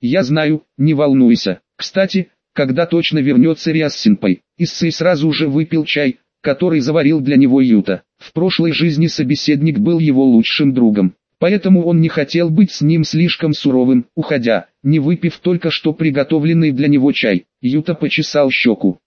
я знаю, не волнуйся. Кстати, когда точно вернется Ряс-сенпай? Issei сразу же выпил чай, который заварил для него Юта. В прошлой жизни собеседник был его лучшим другом, поэтому он не хотел быть с ним слишком суровым, уходя, не выпив только что приготовленный для него чай. Юта почесал щеку.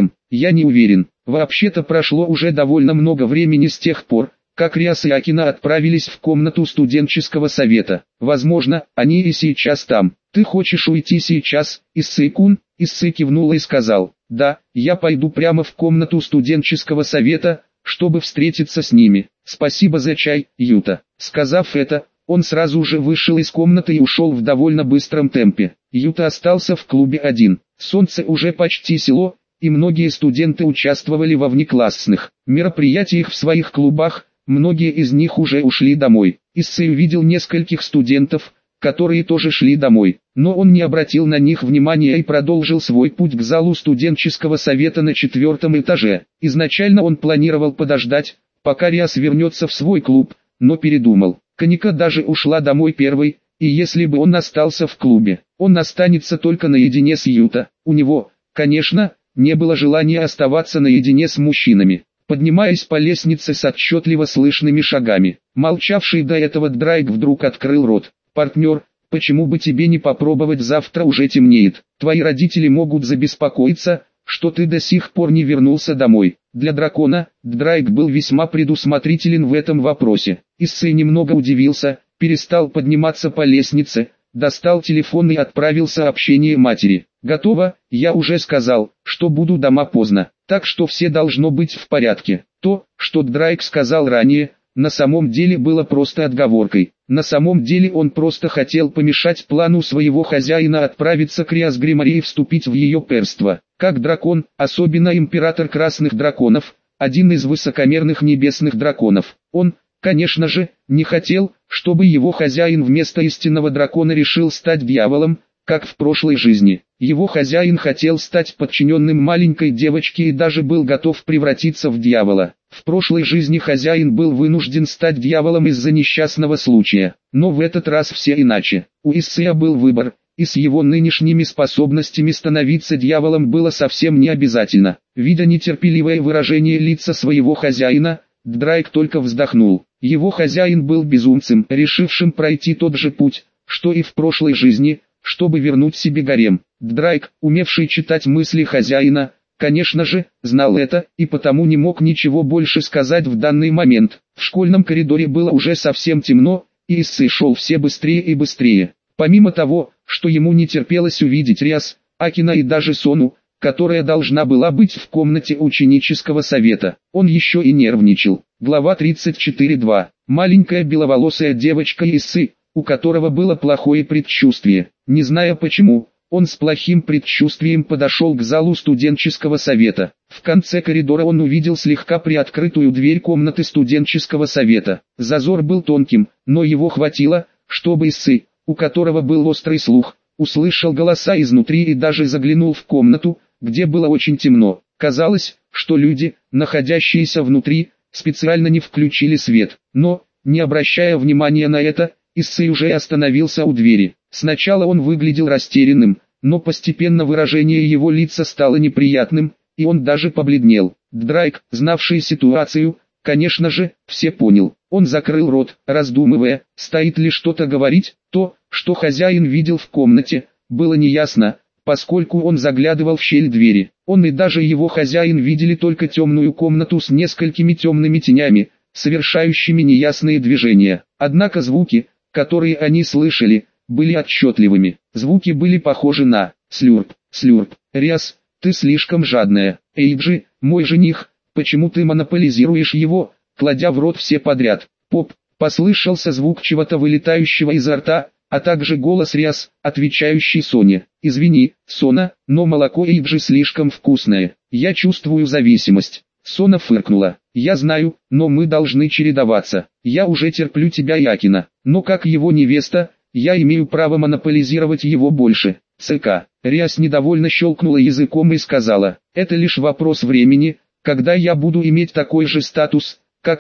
Я не уверен. Вообще-то прошло уже довольно много времени с тех пор, как Ряс и Акина отправились в комнату студенческого совета. Возможно, они и сейчас там. Ты хочешь уйти сейчас, Issei-кун? Issei кивнула и сказал: да, я пойду прямо в комнату студенческого совета, чтобы встретиться с ними. Спасибо за чай, Юта. Сказав это, он сразу же вышел из комнаты и ушел в довольно быстром темпе. Юта остался в клубе один. Солнце уже почти село, и многие студенты участвовали во внеклассных мероприятиях в своих клубах, многие из них уже ушли домой. Issei увидел нескольких студентов, которые тоже шли домой, но он не обратил на них внимания и продолжил свой путь к залу студенческого совета на 4-м этаже. Изначально он планировал подождать, пока Ряс вернется в свой клуб, но передумал. Каника даже ушла домой первой, и если бы он остался в клубе, он останется только наедине с Юта. У него, конечно, не было желания оставаться наедине с мужчинами. Поднимаясь по лестнице с отчетливо слышными шагами, молчавший до этого Драйк вдруг открыл рот. «Партнер, почему бы тебе не попробовать, завтра уже темнеет. Твои родители могут забеспокоиться, что ты до сих пор не вернулся домой». Для дракона, Драйк был весьма предусмотрителен в этом вопросе. Issei немного удивился, перестал подниматься по лестнице, достал телефон и отправил сообщение матери. «Готово, я уже сказал, что буду дома поздно, так что все должно быть в порядке». То, что Драйк сказал ранее, на самом деле было просто отговоркой. На самом деле он просто хотел помешать плану своего хозяина отправиться к Ряс Гримари и вступить в ее перство. Как дракон, особенно император красных драконов, один из высокомерных небесных драконов, он, конечно же, не хотел, чтобы его хозяин вместо истинного дракона решил стать дьяволом, как в прошлой жизни. Его хозяин хотел стать подчиненным маленькой девочке и даже был готов превратиться в дьявола. В прошлой жизни хозяин был вынужден стать дьяволом из-за несчастного случая. Но в этот раз все иначе. У Issei был выбор, и с его нынешними способностями становиться дьяволом было совсем не обязательно. Видя нетерпеливое выражение лица своего хозяина, Драйк только вздохнул. Его хозяин был безумцем, решившим пройти тот же путь, что и в прошлой жизни, чтобы вернуть себе гарем. Драйк, умевший читать мысли хозяина, конечно же, знал это, и потому не мог ничего больше сказать в данный момент. В школьном коридоре было уже совсем темно, и Issei шел все быстрее и быстрее. Помимо того, что ему не терпелось увидеть Ряс, Акина и даже Сону, которая должна была быть в комнате ученического совета, он еще и нервничал. Глава 34.2. Маленькая беловолосая девочка Issei, у которого было плохое предчувствие. Не зная почему, он с плохим предчувствием подошел к залу студенческого совета. В конце коридора он увидел слегка приоткрытую дверь комнаты студенческого совета. Зазор был тонким, но его хватило, чтобы Issei, у которого был острый слух, услышал голоса изнутри и даже заглянул в комнату, где было очень темно. Казалось, что люди, находящиеся внутри, специально не включили свет. Но, не обращая внимания на это, Issei уже остановился у двери. Сначала он выглядел растерянным, но постепенно выражение его лица стало неприятным, и он даже побледнел. Драйк, знавший ситуацию, конечно же, все понял. Он закрыл рот, раздумывая, стоит ли что-то говорить. То, что хозяин видел в комнате, было неясно, поскольку он заглядывал в щель двери. Он и даже его хозяин видели только темную комнату с несколькими темными тенями, совершающими неясные движения. Однако звуки, которые они слышали, были отчетливыми. Звуки были похожи на «слюрп, слюрп». «Ряс, ты слишком жадная». «Эйджи, мой жених, почему ты монополизируешь его, кладя в рот все подряд?» «Поп», послышался звук чего-то вылетающего изо рта, а также голос Ряс, отвечающий Соне. «Извини, Сона, но молоко Эйджи слишком вкусное. Я чувствую зависимость». Сона фыркнула. «Я знаю, но мы должны чередоваться. Я уже терплю тебя и Акина, но как его невеста, я имею право монополизировать его больше». ЦК. Ряс недовольно щелкнула языком и сказала: «Это лишь вопрос времени, когда я буду иметь такой же статус, как и ты,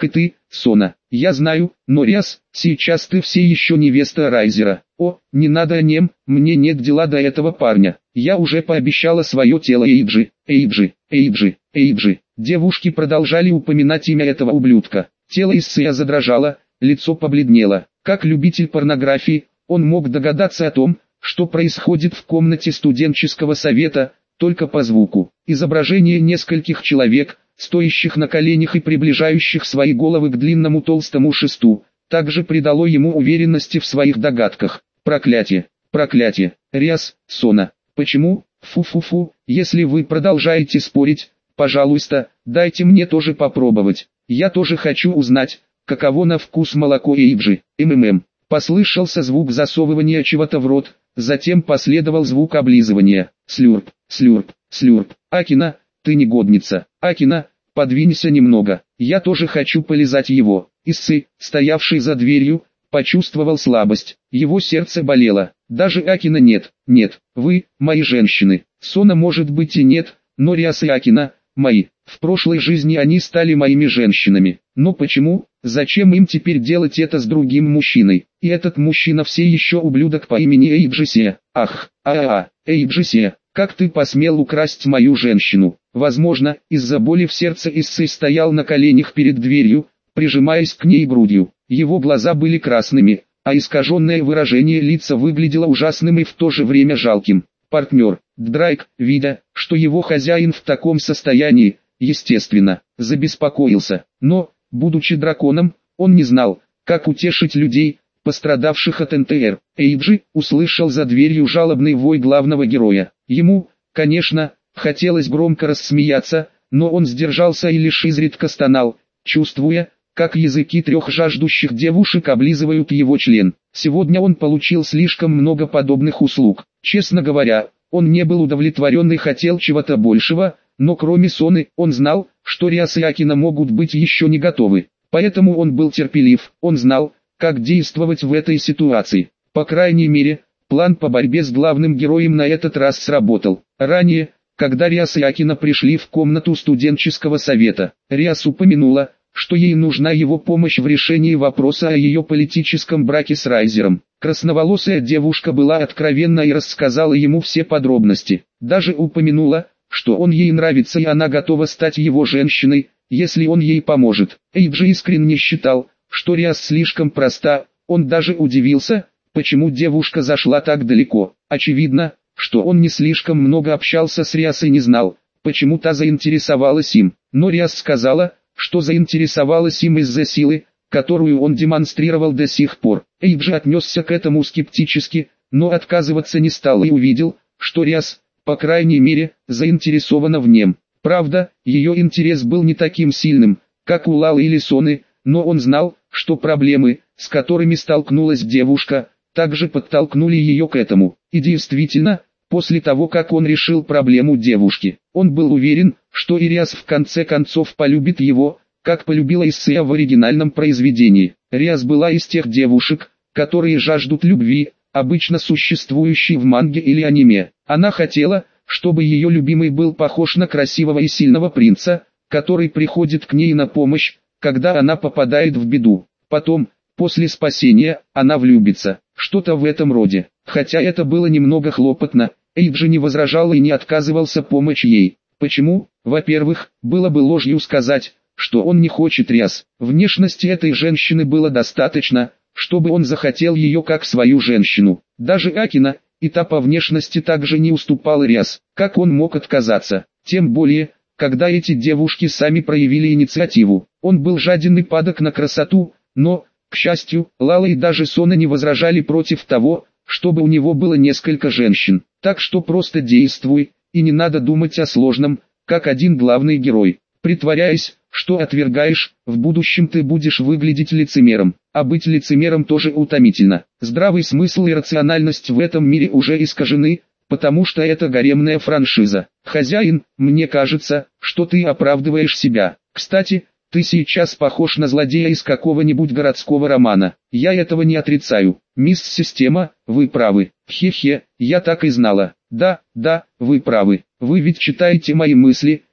Сона. Я знаю, но Риас, сейчас ты все еще невеста Райзера. О, не надо о нем, мне нет дела до этого парня. Я уже пообещала свое тело Эйджи, Эйджи, Эйджи, Эйджи. Девушки продолжали упоминать имя этого ублюдка. Тело Иссея задрожало, лицо побледнело. Как любитель порнографии, он мог догадаться о том, что происходит в комнате студенческого совета, только по звуку. Изображение нескольких человек, стоящих на коленях и приближающих свои головы к длинному толстому шесту, также придало ему уверенности в своих догадках. Проклятие, проклятие, Риас, Сона. Почему? Фу-фу-фу, если вы продолжаете спорить, пожалуйста, дайте мне тоже попробовать. Я тоже хочу узнать, каково на вкус молоко Эйджи. Послышался звук засовывания чего-то в рот, затем последовал звук облизывания. Слюрп, слюрп, слюрп. Акина, ты негодница. Акина, подвинься немного. Я тоже хочу полизать его. Иссы, стоявший за дверью, почувствовал слабость. Его сердце болело. Даже Акина нет. Нет, вы, мои женщины. Сона может быть и нет, но Риас и Акина, мои. В прошлой жизни они стали моими женщинами. Но почему? Зачем им теперь делать это с другим мужчиной? И этот мужчина все еще ублюдок по имени Эйджи. Ах, Эйджи, как ты посмел украсть мою женщину? Возможно, из-за боли в сердце Иссы стоял на коленях перед дверью, прижимаясь к ней грудью. Его глаза были красными, а искаженное выражение лица выглядело ужасным и в то же время жалким. Партнер, Драйк, видя, что его хозяин в таком состоянии, естественно, забеспокоился. Но, будучи драконом, он не знал, как утешить людей, пострадавших от НТР. Эйджи услышал за дверью жалобный вой главного героя. Ему, конечно, хотелось громко рассмеяться, но он сдержался и лишь изредка стонал, чувствуя, как языки трех жаждущих девушек облизывают его член. Сегодня он получил слишком много подобных услуг. Честно говоря, он не был удовлетворен и хотел чего-то большего, но кроме Соны, он знал, что Риас и Акина могут быть еще не готовы. Поэтому он был терпелив, он знал, как действовать в этой ситуации. По крайней мере, план по борьбе с главным героем на этот раз сработал. Ранее, когда Риас и Акина пришли в комнату студенческого совета, Риас упомянула, что ей нужна его помощь в решении вопроса о ее политическом браке с Райзером. Красноволосая девушка была откровенна и рассказала ему все подробности. Даже упомянула, что он ей нравится и она готова стать его женщиной, если он ей поможет. Эйджи искренне считал, что Риас слишком проста, он даже удивился, почему девушка зашла так далеко. Очевидно, что он не слишком много общался с Риас и не знал, почему та заинтересовалась им. Но Риас сказала, что заинтересовалась им из-за силы, которую он демонстрировал до сих пор. Эйджи отнесся к этому скептически, но отказываться не стал и увидел, что Риас, по крайней мере, заинтересована в нем. Правда, ее интерес был не таким сильным, как у Лалы или Соны, но он знал, что проблемы, с которыми столкнулась девушка, также подтолкнули ее к этому. И действительно, после того как он решил проблему девушки, он был уверен, что Риас в конце концов полюбит его, как полюбила Иссея в оригинальном произведении. Риас была из тех девушек, которые жаждут любви, обычно существующей в манге или аниме. Она хотела, чтобы ее любимый был похож на красивого и сильного принца, который приходит к ней на помощь, когда она попадает в беду. Потом, после спасения, она влюбится. Что-то в этом роде. Хотя это было немного хлопотно, Эйджи не возражал и не отказывался помочь ей. Почему? Во-первых, было бы ложью сказать, что он не хочет Риас. Внешности этой женщины было достаточно, чтобы он захотел ее как свою женщину. Даже Акина, и та по внешности также не уступала Риас. Как он мог отказаться? Тем более, когда эти девушки сами проявили инициативу. Он был жаден и падок на красоту, но, к счастью, Лала и даже Сона не возражали против того, чтобы у него было несколько женщин. Так что просто действуй, и не надо думать о сложном, как один главный герой. Притворяясь, что отвергаешь, в будущем ты будешь выглядеть лицемером. А быть лицемером тоже утомительно. Здравый смысл и рациональность в этом мире уже искажены, потому что это гаремная франшиза. Хозяин, мне кажется, что ты оправдываешь себя. Кстати, ты сейчас похож на злодея из какого-нибудь городского романа. Я этого не отрицаю. Мисс Система, вы правы. Хе-хе, я так и знала. Да, вы правы. Вы ведь читаете мои мысли,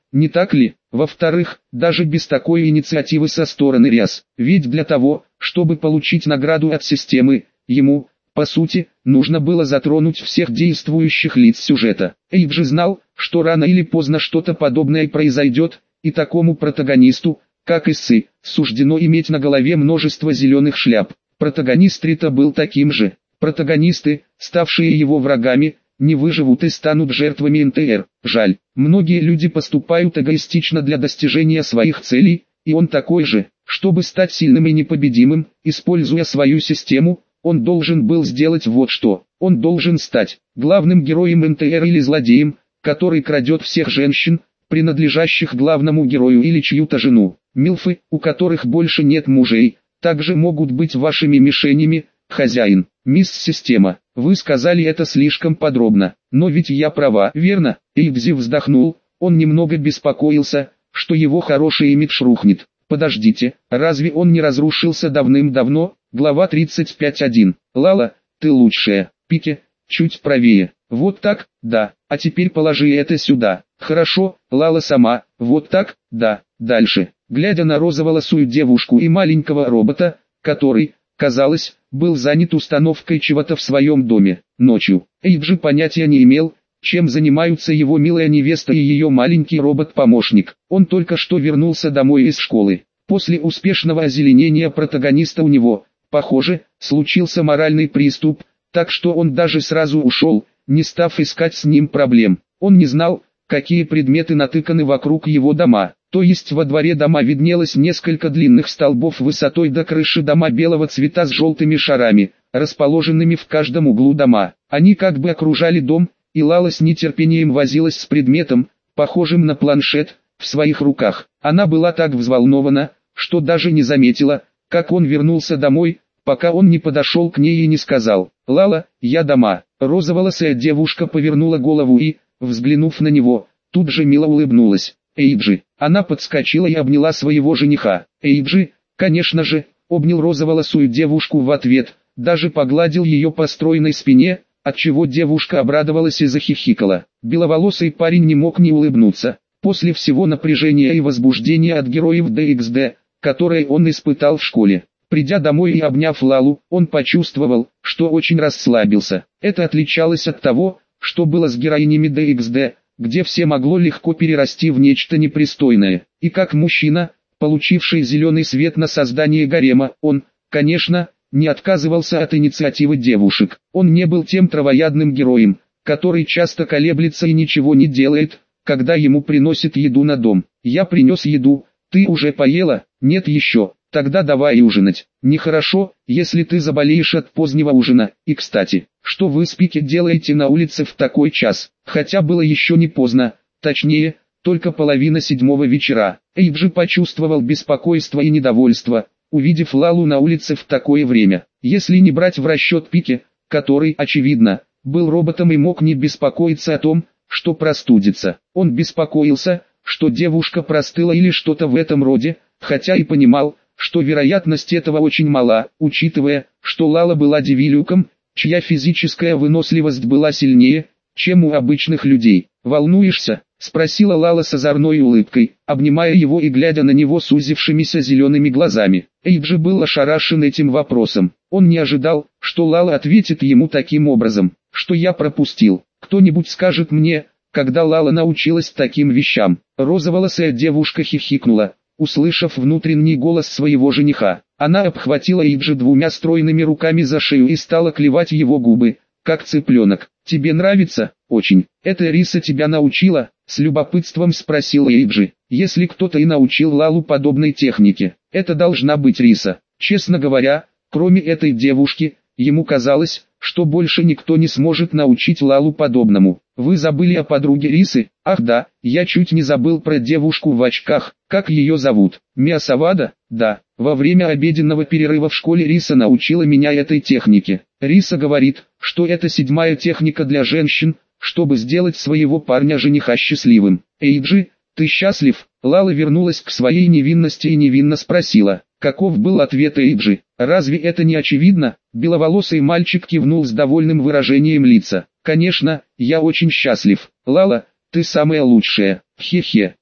не так ли? Во-вторых, даже без такой инициативы со стороны Риас, ведь для того, чтобы получить награду от системы, ему, по сути, нужно было затронуть всех действующих лиц сюжета. Эйджи знал, что рано или поздно что-то подобное произойдет, и такому протагонисту, как Иссы, суждено иметь на голове множество зеленых шляп. Протагонист Рита был таким же. Протагонисты, ставшие его врагами, не выживут и станут жертвами НТР. Жаль, многие люди поступают эгоистично для достижения своих целей, и он такой же. Чтобы стать сильным и непобедимым, используя свою систему, он должен был сделать вот что. Он должен стать главным героем НТР или злодеем, который крадет всех женщин, принадлежащих главному герою или чью-то жену. Милфы, у которых больше нет мужей, также могут быть вашими мишенями, хозяин. Мисс Система, вы сказали это слишком подробно, но ведь я права, верно? Эйдзи вздохнул, он немного беспокоился, что его хороший имидж рухнет. Подождите, разве он не разрушился давным-давно? Глава 35.1. Лала, ты лучшая. Пике, чуть правее. Вот так, да, а теперь положи это сюда. Хорошо, Лала сама, вот так, да, дальше. Глядя на розоволосую девушку и маленького робота, который, казалось, был занят установкой чего-то в своем доме. Ночью, Эйджи понятия не имел, чем занимаются его милая невеста и ее маленький робот-помощник. Он только что вернулся домой из школы. После успешного озеленения протагониста у него, похоже, случился моральный приступ, так что он даже сразу ушел, не став искать с ним проблем. Он не знал, какие предметы натыканы вокруг его дома. То есть во дворе дома виднелось несколько длинных столбов высотой до крыши дома белого цвета с желтыми шарами, расположенными в каждом углу дома. Они как бы окружали дом, и Лала с нетерпением возилась с предметом, похожим на планшет, в своих руках. Она была так взволнована, что даже не заметила, как он вернулся домой, пока он не подошел к ней и не сказал: «Лала, я дома». Розоволосая девушка повернула голову и, взглянув на него, тут же мило улыбнулась. «Эйджи». Она подскочила и обняла своего жениха. Эйджи, конечно же, обнял розоволосую девушку в ответ, даже погладил ее по стройной спине, отчего девушка обрадовалась и захихикала. Беловолосый парень не мог не улыбнуться. После всего напряжения и возбуждения от героев DXD, которое он испытал в школе, придя домой и обняв Лалу, он почувствовал, что очень расслабился. Это отличалось от того, что было с героинями DXD, где все могло легко перерасти в нечто непристойное. И как мужчина, получивший зеленый свет на создание гарема, он, конечно, не отказывался от инициативы девушек. Он не был тем травоядным героем, который часто колеблется и ничего не делает, когда ему приносят еду на дом. «Я принес еду, ты уже поела?» «Нет еще». «Тогда давай ужинать». «Нехорошо, если ты заболеешь от позднего ужина. И кстати, что вы с Пики делаете на улице в такой час?» Хотя было еще не поздно, точнее, только 6:30 вечера. Эйджи почувствовал беспокойство и недовольство, увидев Лалу на улице в такое время. Если не брать в расчет Пики, который, очевидно, был роботом и мог не беспокоиться о том, что простудится. Он беспокоился, что девушка простыла или что-то в этом роде, хотя и понимал, что вероятность этого очень мала, учитывая, что Лала была девилюком, чья физическая выносливость была сильнее, чем у обычных людей. «Волнуешься?» — спросила Лала с озорной улыбкой, обнимая его и глядя на него сузившимися зелеными глазами. Эйджи был ошарашен этим вопросом. Он не ожидал, что Лала ответит ему таким образом. «Что я пропустил? Кто-нибудь скажет мне, когда Лала научилась таким вещам?» Розоволосая девушка хихикнула, услышав внутренний голос своего жениха. Она обхватила Эйджи двумя стройными руками за шею и стала клевать его губы, как цыпленок. «Тебе нравится?» «Очень. Это Риса тебя научила?» — с любопытством спросил Эйджи. «Если кто-то и научил Лалу подобной технике, это должна быть Риса». Честно говоря, кроме этой девушки, ему казалось, что больше никто не сможет научить Лалу подобному. «Вы забыли о подруге Рисы?» «Ах да, я чуть не забыл про девушку в очках. Как ее зовут?» «Миасавада?» «Да, во время обеденного перерыва в школе Риса научила меня этой технике. Риса говорит, что это 7-я техника для женщин, чтобы сделать своего парня-жениха счастливым». «Эйджи, ты счастлив?» Лала вернулась к своей невинности и невинно спросила. Каков был ответ Эйджи? «Разве это не очевидно?» Беловолосый мальчик кивнул с довольным выражением лица. «Конечно, я очень счастлив. Лала, ты самая лучшая. Хе-хе».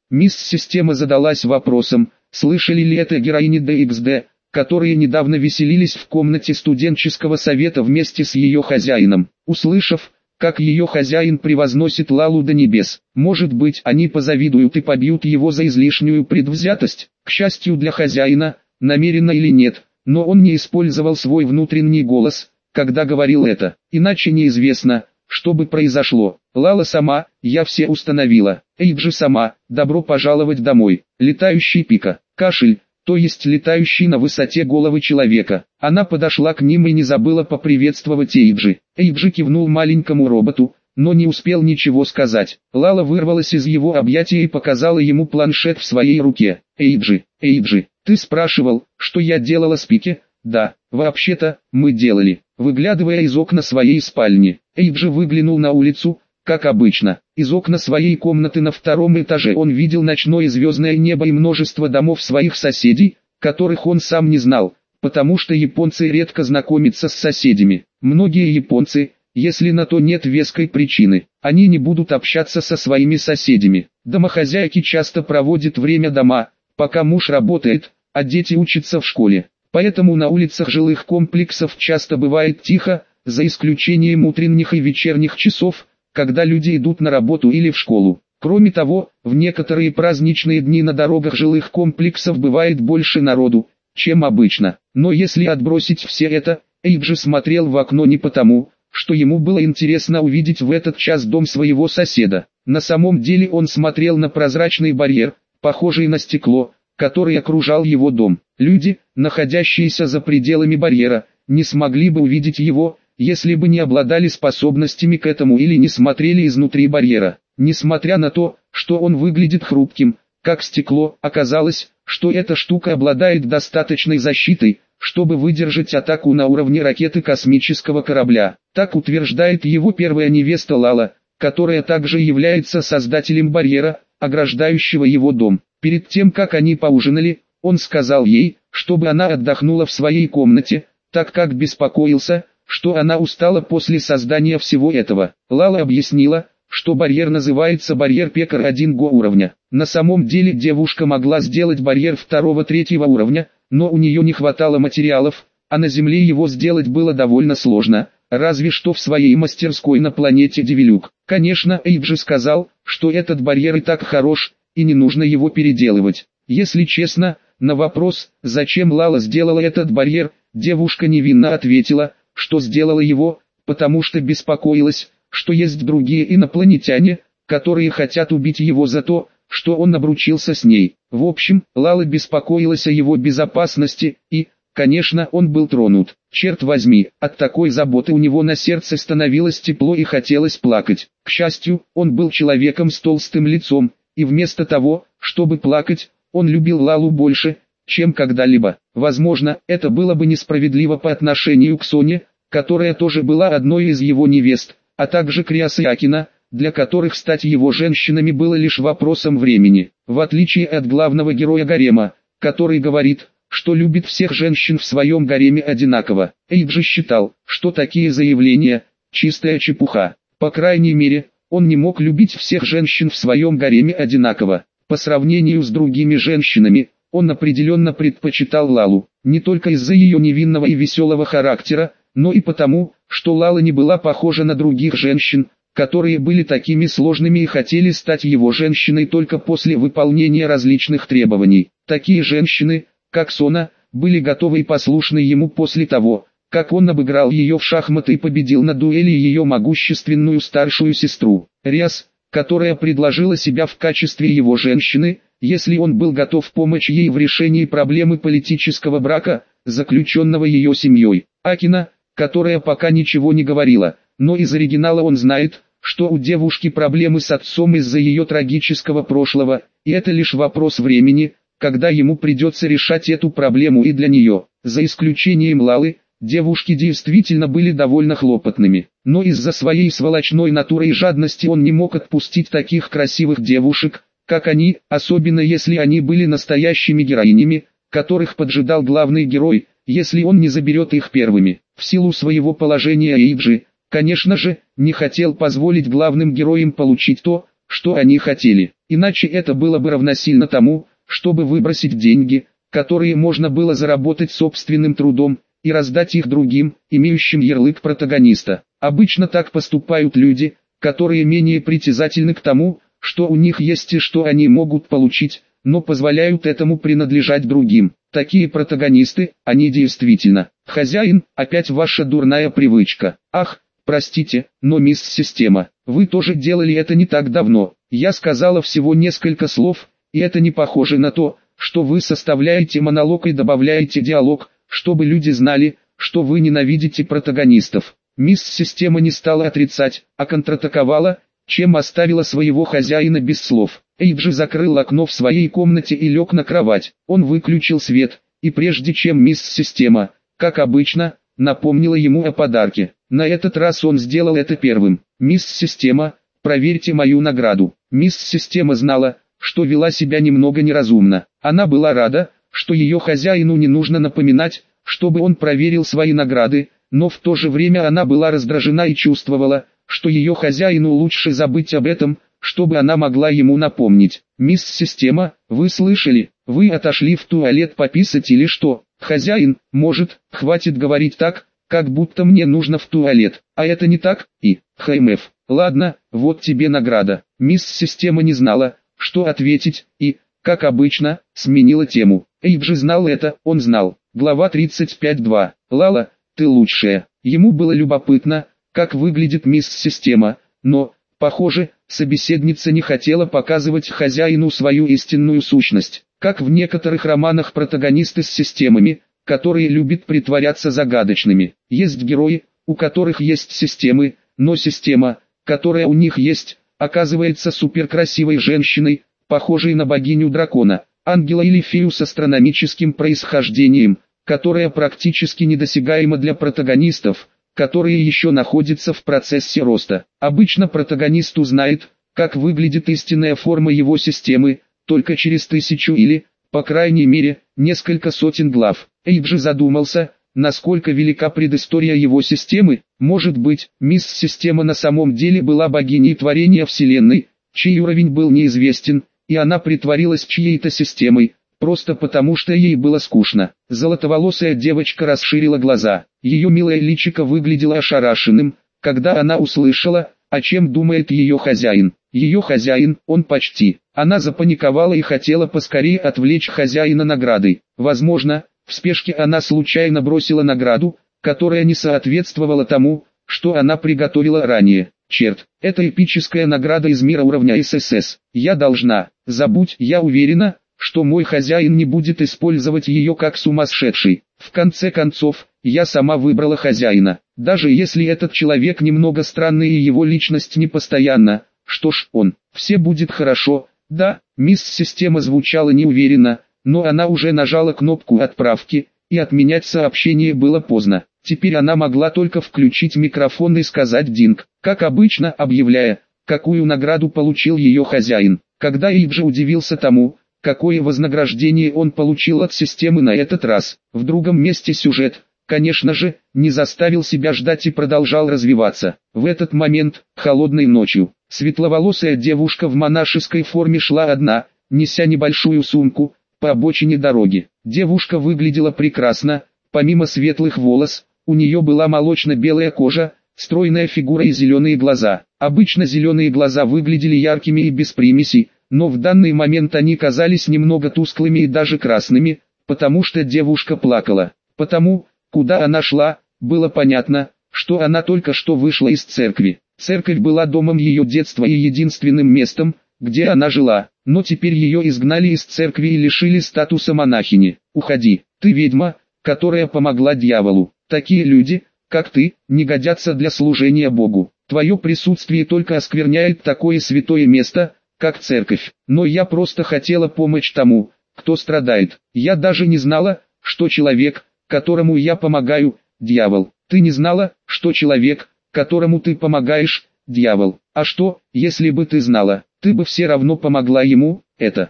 Мисс Система задалась вопросом, слышали ли это героини DXD, которые недавно веселились в комнате студенческого совета вместе с ее хозяином. Услышав, как ее хозяин превозносит Лалу до небес, может быть, они позавидуют и побьют его за излишнюю предвзятость. К счастью для хозяина, намеренно или нет, но он не использовал свой внутренний голос, когда говорил это, иначе неизвестно, что бы произошло. Лала сама, я все установила. Эйджи сама, добро пожаловать домой. Летающий Пика, кашель, то есть летающий на высоте головы человека. Она подошла к ним и не забыла поприветствовать Эйджи. Эйджи кивнул маленькому роботу, но не успел ничего сказать. Лала вырвалась из его объятия и показала ему планшет в своей руке. Эйджи, ты спрашивал, что я делала с Пики? Да, вообще-то, мы делали. Выглядывая из окна своей спальни, Эйджи выглянул на улицу, как обычно. Из окна своей комнаты на втором этаже он видел ночное звездное небо и множество домов своих соседей, которых он сам не знал, потому что японцы редко знакомятся с соседями. Многие японцы, если на то нет веской причины, они не будут общаться со своими соседями. Домохозяйки часто проводят время дома, пока муж работает, а дети учатся в школе. Поэтому на улицах жилых комплексов часто бывает тихо, за исключением утренних и вечерних часов, когда люди идут на работу или в школу. Кроме того, в некоторые праздничные дни на дорогах жилых комплексов бывает больше народу, чем обычно. Но если отбросить все это, Эйджи смотрел в окно не потому, что ему было интересно увидеть в этот час дом своего соседа. На самом деле он смотрел на прозрачный барьер, похожий на стекло, который окружал его дом. Люди, находящиеся за пределами барьера, не смогли бы увидеть его, если бы не обладали способностями к этому или не смотрели изнутри барьера. Несмотря на то, что он выглядит хрупким, как стекло, оказалось, что эта штука обладает достаточной защитой, чтобы выдержать атаку на уровне ракеты космического корабля. Так утверждает его первая невеста Лала, которая также является создателем барьера, ограждающего его дом. Перед тем, как они поужинали, он сказал ей, чтобы она отдохнула в своей комнате, так как беспокоился, что она устала после создания всего этого. Лала объяснила, что барьер называется барьер Пекар 1 Го уровня. На самом деле девушка могла сделать барьер 2-3 уровня, но у нее не хватало материалов, а на Земле его сделать было довольно сложно, разве что в своей мастерской на планете Девилюк. Конечно, Эйджи сказал, что этот барьер и так хорош, и не нужно его переделывать. Если честно, на вопрос, зачем Лала сделала этот барьер, девушка невинно ответила, что сделала его, потому что беспокоилась, что есть другие инопланетяне, которые хотят убить его за то, что он обручился с ней. В общем, Лала беспокоилась о его безопасности, и, конечно, он был тронут. Черт возьми, от такой заботы у него на сердце становилось тепло и хотелось плакать. К счастью, он был человеком с толстым лицом, и вместо того, чтобы плакать, он любил Лалу больше, чем когда-либо. Возможно, это было бы несправедливо по отношению к Соне, которая тоже была одной из его невест, а также Криас и Акина, для которых стать его женщинами было лишь вопросом времени. В отличие от главного героя гарема, который говорит, что любит всех женщин в своем гареме одинаково, Эйджи считал, что такие заявления – чистая чепуха. По крайней мере, он не мог любить всех женщин в своем гареме одинаково. По сравнению с другими женщинами, он определенно предпочитал Лалу, не только из-за ее невинного и веселого характера, но и потому, что Лала не была похожа на других женщин, которые были такими сложными и хотели стать его женщиной только после выполнения различных требований. Такие женщины, как Сона, были готовы и послушны ему после того, как он обыграл ее в шахматы и победил на дуэли ее могущественную старшую сестру. Риас, которая предложила себя в качестве его женщины, если он был готов помочь ей в решении проблемы политического брака, заключенного ее семьей. Акина, которая пока ничего не говорила, но из оригинала он знает, что у девушки проблемы с отцом из-за ее трагического прошлого, и это лишь вопрос времени, когда ему придется решать эту проблему и для нее. За исключением Лалы, девушки действительно были довольно хлопотными, но из-за своей сволочной натуры и жадности он не мог отпустить таких красивых девушек, как они, особенно если они были настоящими героинями, которых поджидал главный герой, если он не заберет их первыми. В силу своего положения Эйджи, конечно же, не хотел позволить главным героям получить то, что они хотели. Иначе это было бы равносильно тому, чтобы выбросить деньги, которые можно было заработать собственным трудом, и раздать их другим, имеющим ярлык протагониста. Обычно так поступают люди, которые менее притязательны к тому, что у них есть и что они могут получить, но позволяют этому принадлежать другим. Такие протагонисты, они действительно. Хозяин, опять ваша дурная привычка. Ах, простите, но мисс Система, вы тоже делали это не так давно. Я сказала всего несколько слов, и это не похоже на то, что вы составляете монолог и добавляете диалог, чтобы люди знали, что вы ненавидите протагонистов. Мисс Система не стала отрицать, а контратаковала, чем оставила своего хозяина без слов. Эйджи закрыл окно в своей комнате и лег на кровать. Он выключил свет, и прежде чем мисс Система, как обычно, напомнила ему о подарке, на этот раз он сделал это первым. «Мисс Система, проверьте мою награду». Мисс Система знала, что вела себя немного неразумно. Она была рада, что ее хозяину не нужно напоминать, чтобы он проверил свои награды, но в то же время она была раздражена и чувствовала, что ее хозяину лучше забыть об этом, чтобы она могла ему напомнить. «Мисс Система, вы слышали? Вы отошли в туалет пописать или что?» «Хозяин, может, хватит говорить так, как будто мне нужно в туалет, а это не так, и, ХМФ, ладно, вот тебе награда». Мисс Система не знала, что ответить, и, как обычно, сменила тему. Эйджи знал это, он знал. Глава 35.2. «Лала, ты лучшая». Ему было любопытно, как выглядит мисс Система, но, похоже, собеседница не хотела показывать хозяину свою истинную сущность. Как в некоторых романах протагонисты с системами, которые любят притворяться загадочными. Есть герои, у которых есть системы, но система, которая у них есть, оказывается суперкрасивой женщиной, похожей на богиню дракона, ангела или фею с астрономическим происхождением, которая практически недосягаема для протагонистов, которые еще находятся в процессе роста. Обычно протагонист узнает, как выглядит истинная форма его системы, только через 1000 или, по крайней мере, несколько сотен глав. Эйджи задумался, насколько велика предыстория его системы. Может быть, мисс Система на самом деле была богиней творения Вселенной, чей уровень был неизвестен, и она притворилась чьей-то системой, просто потому что ей было скучно. Золотоволосая девочка расширила глаза. Ее милое личико выглядело ошарашенным, когда она услышала, о чем думает ее хозяин. Ее хозяин, он почти. Она запаниковала и хотела поскорее отвлечь хозяина наградой. Возможно, в спешке она случайно бросила награду, которая не соответствовала тому, что она приготовила ранее. Черт, это эпическая награда из мира уровня ССС. Я должна. Забудь, я уверена, что мой хозяин не будет использовать ее как сумасшедший. В конце концов, я сама выбрала хозяина. Даже если этот человек немного странный и его личность непостоянна, что ж, все будет хорошо. Да, мисс Система звучала неуверенно, но она уже нажала кнопку отправки, и отменять сообщение было поздно. Теперь она могла только включить микрофон и сказать «Динг», как обычно объявляя, какую награду получил ее хозяин. Когда Эйджи удивился тому, какое вознаграждение он получил от системы на этот раз, в другом месте сюжет, конечно же, не заставил себя ждать и продолжал развиваться. В этот момент, холодной ночью, светловолосая девушка в монашеской форме шла одна, неся небольшую сумку, по обочине дороги. Девушка выглядела прекрасно, помимо светлых волос, у нее была молочно-белая кожа, стройная фигура и зеленые глаза. Обычно зеленые глаза выглядели яркими и без примесей, но в данный момент они казались немного тусклыми и даже красными, потому что девушка плакала. Потому, куда она шла, было понятно, что она только что вышла из церкви. Церковь была домом ее детства и единственным местом, где она жила, но теперь ее изгнали из церкви и лишили статуса монахини. «Уходи, ты ведьма, которая помогла дьяволу. Такие люди, как ты, не годятся для служения Богу. Твое присутствие только оскверняет такое святое место, как церковь. Но я просто хотела помочь тому, кто страдает. Я даже не знала, что человек, которому я помогаю, дьявол. Ты не знала, что человек, которому ты помогаешь, дьявол. А что, если бы ты знала, ты бы все равно помогла ему? Это,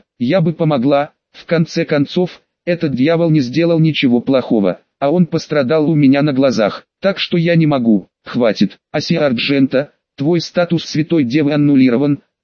я бы помогла. В конце концов, этот дьявол не сделал ничего плохого, а он пострадал у меня на глазах. Так что я не могу. Хватит. Асия Арджента, твой статус святой девы аннулирован,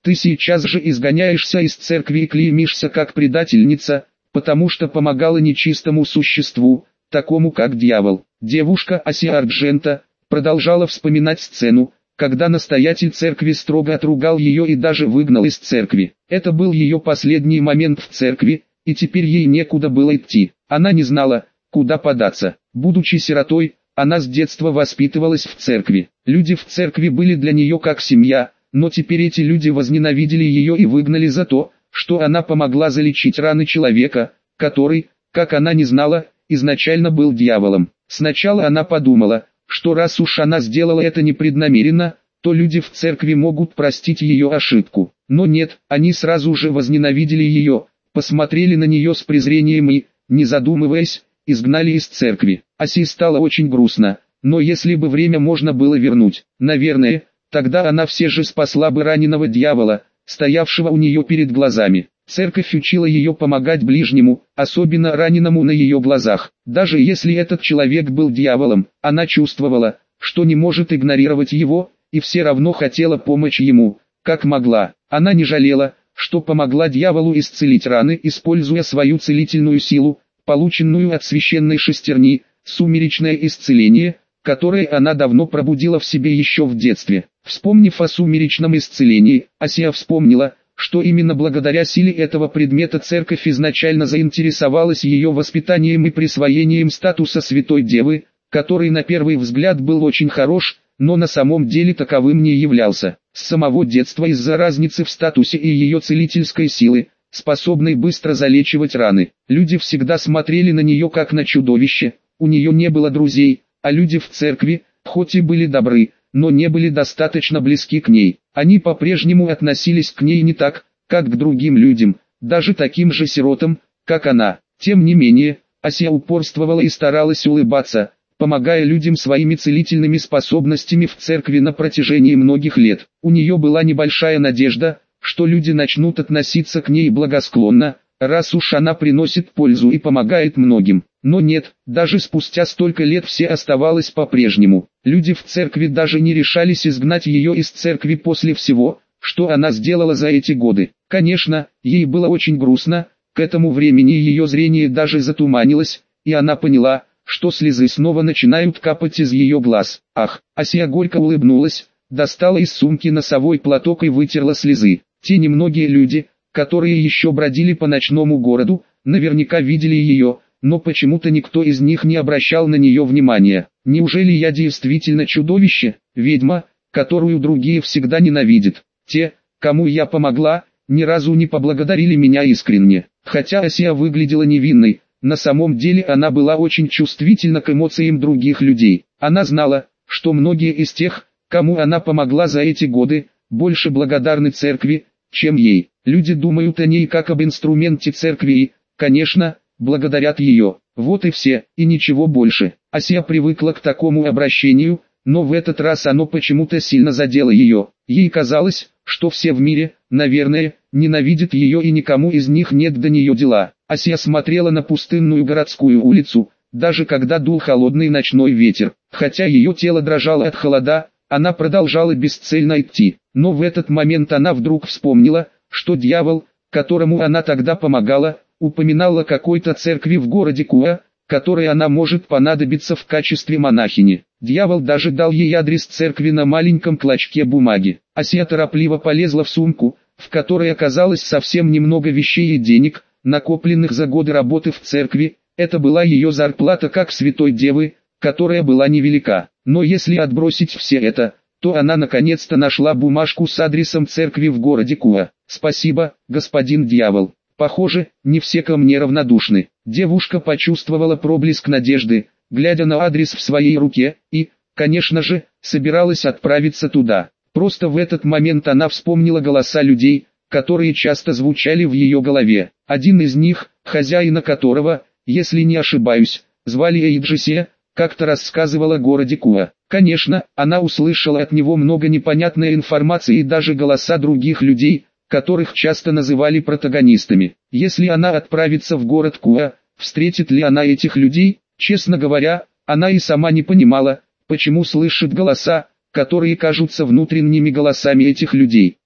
Ты сейчас же изгоняешься из церкви и клеймишься как предательница, потому что помогала нечистому существу, такому как дьявол. Девушка Асия Арджента продолжала вспоминать сцену, когда настоятель церкви строго отругал ее и даже выгнал из церкви. Это был ее последний момент в церкви, и теперь ей некуда было идти. Она не знала, куда податься. Будучи сиротой, она с детства воспитывалась в церкви. Люди в церкви были для нее как семья, но теперь эти люди возненавидели ее и выгнали за то, что она помогла залечить раны человека, который, как она не знала, изначально был дьяволом. Сначала она подумала, что раз уж она сделала это непреднамеренно, то люди в церкви могут простить ее ошибку. Но нет, они сразу же возненавидели ее, посмотрели на нее с презрением и, не задумываясь, изгнали из церкви. Аси стало очень грустно, но если бы время можно было вернуть, наверное, тогда она все же спасла бы раненого дьявола, стоявшего у нее перед глазами. Церковь учила ее помогать ближнему, особенно раненому на ее глазах. Даже если этот человек был дьяволом, она чувствовала, что не может игнорировать его, и все равно хотела помочь ему, как могла. Она не жалела, что помогла дьяволу исцелить раны, используя свою целительную силу, полученную от священной шестерни, сумеречное исцеление, которое она давно пробудила в себе еще в детстве. Вспомнив о сумеречном исцелении, Асия вспомнила, что именно благодаря силе этого предмета церковь изначально заинтересовалась ее воспитанием и присвоением статуса святой девы, который на первый взгляд был очень хорош, но на самом деле таковым не являлся. С самого детства из-за разницы в статусе и ее целительской силы, способной быстро залечивать раны, люди всегда смотрели на нее как на чудовище. У нее не было друзей, а люди в церкви, хоть и были добры, но не были достаточно близки к ней. Они по-прежнему относились к ней не так, как к другим людям, даже таким же сиротам, как она. Тем не менее, Асия упорствовала и старалась улыбаться, помогая людям своими целительными способностями в церкви на протяжении многих лет. У нее была небольшая надежда, что люди начнут относиться к ней благосклонно, раз уж она приносит пользу и помогает многим. Но нет, даже спустя столько лет все оставалось по-прежнему. Люди в церкви даже не решались изгнать ее из церкви после всего, что она сделала за эти годы. Конечно, ей было очень грустно, к этому времени ее зрение даже затуманилось, и она поняла, что слезы снова начинают капать из ее глаз. Ах, Асия горько улыбнулась, достала из сумки носовой платок и вытерла слезы. Те немногие люди, которые еще бродили по ночному городу, наверняка видели ее, но почему-то никто из них не обращал на нее внимания. Неужели я действительно чудовище, ведьма, которую другие всегда ненавидят? Те, кому я помогла, ни разу не поблагодарили меня искренне. Хотя Асия выглядела невинной, на самом деле она была очень чувствительна к эмоциям других людей. Она знала, что многие из тех, кому она помогла за эти годы, больше благодарны церкви, чем ей. Люди думают о ней как об инструменте церкви и, конечно, благодарят ее. Вот и все, и ничего больше. Асия привыкла к такому обращению, но в этот раз оно почему-то сильно задело ее. Ей казалось, что все в мире, наверное, ненавидят ее и никому из них нет до нее дела. Асия смотрела на пустынную городскую улицу, даже когда дул холодный ночной ветер. Хотя ее тело дрожало от холода, она продолжала бесцельно идти. Но в этот момент она вдруг вспомнила, что дьявол, которому она тогда помогала, упоминал о какой-то церкви в городе Куа, которой она может понадобиться в качестве монахини. Дьявол даже дал ей адрес церкви на маленьком клочке бумаги. Асия торопливо полезла в сумку, в которой оказалось совсем немного вещей и денег, накопленных за годы работы в церкви. Это была ее зарплата как святой девы, которая была невелика. Но если отбросить все это, то она наконец-то нашла бумажку с адресом церкви в городе Куа. «Спасибо, господин дьявол. Похоже, не все ко мне равнодушны». Девушка почувствовала проблеск надежды, глядя на адрес в своей руке, и, конечно же, собиралась отправиться туда. Просто в этот момент она вспомнила голоса людей, которые часто звучали в ее голове. Один из них, хозяина которого, если не ошибаюсь, звали Эйджисе, как-то рассказывал о городе Куа. Конечно, она услышала от него много непонятной информации и даже голоса других людей, которых часто называли протагонистами. Если она отправится в город Куа, встретит ли она этих людей? Честно говоря, она и сама не понимала, почему слышит голоса, которые кажутся внутренними голосами этих людей.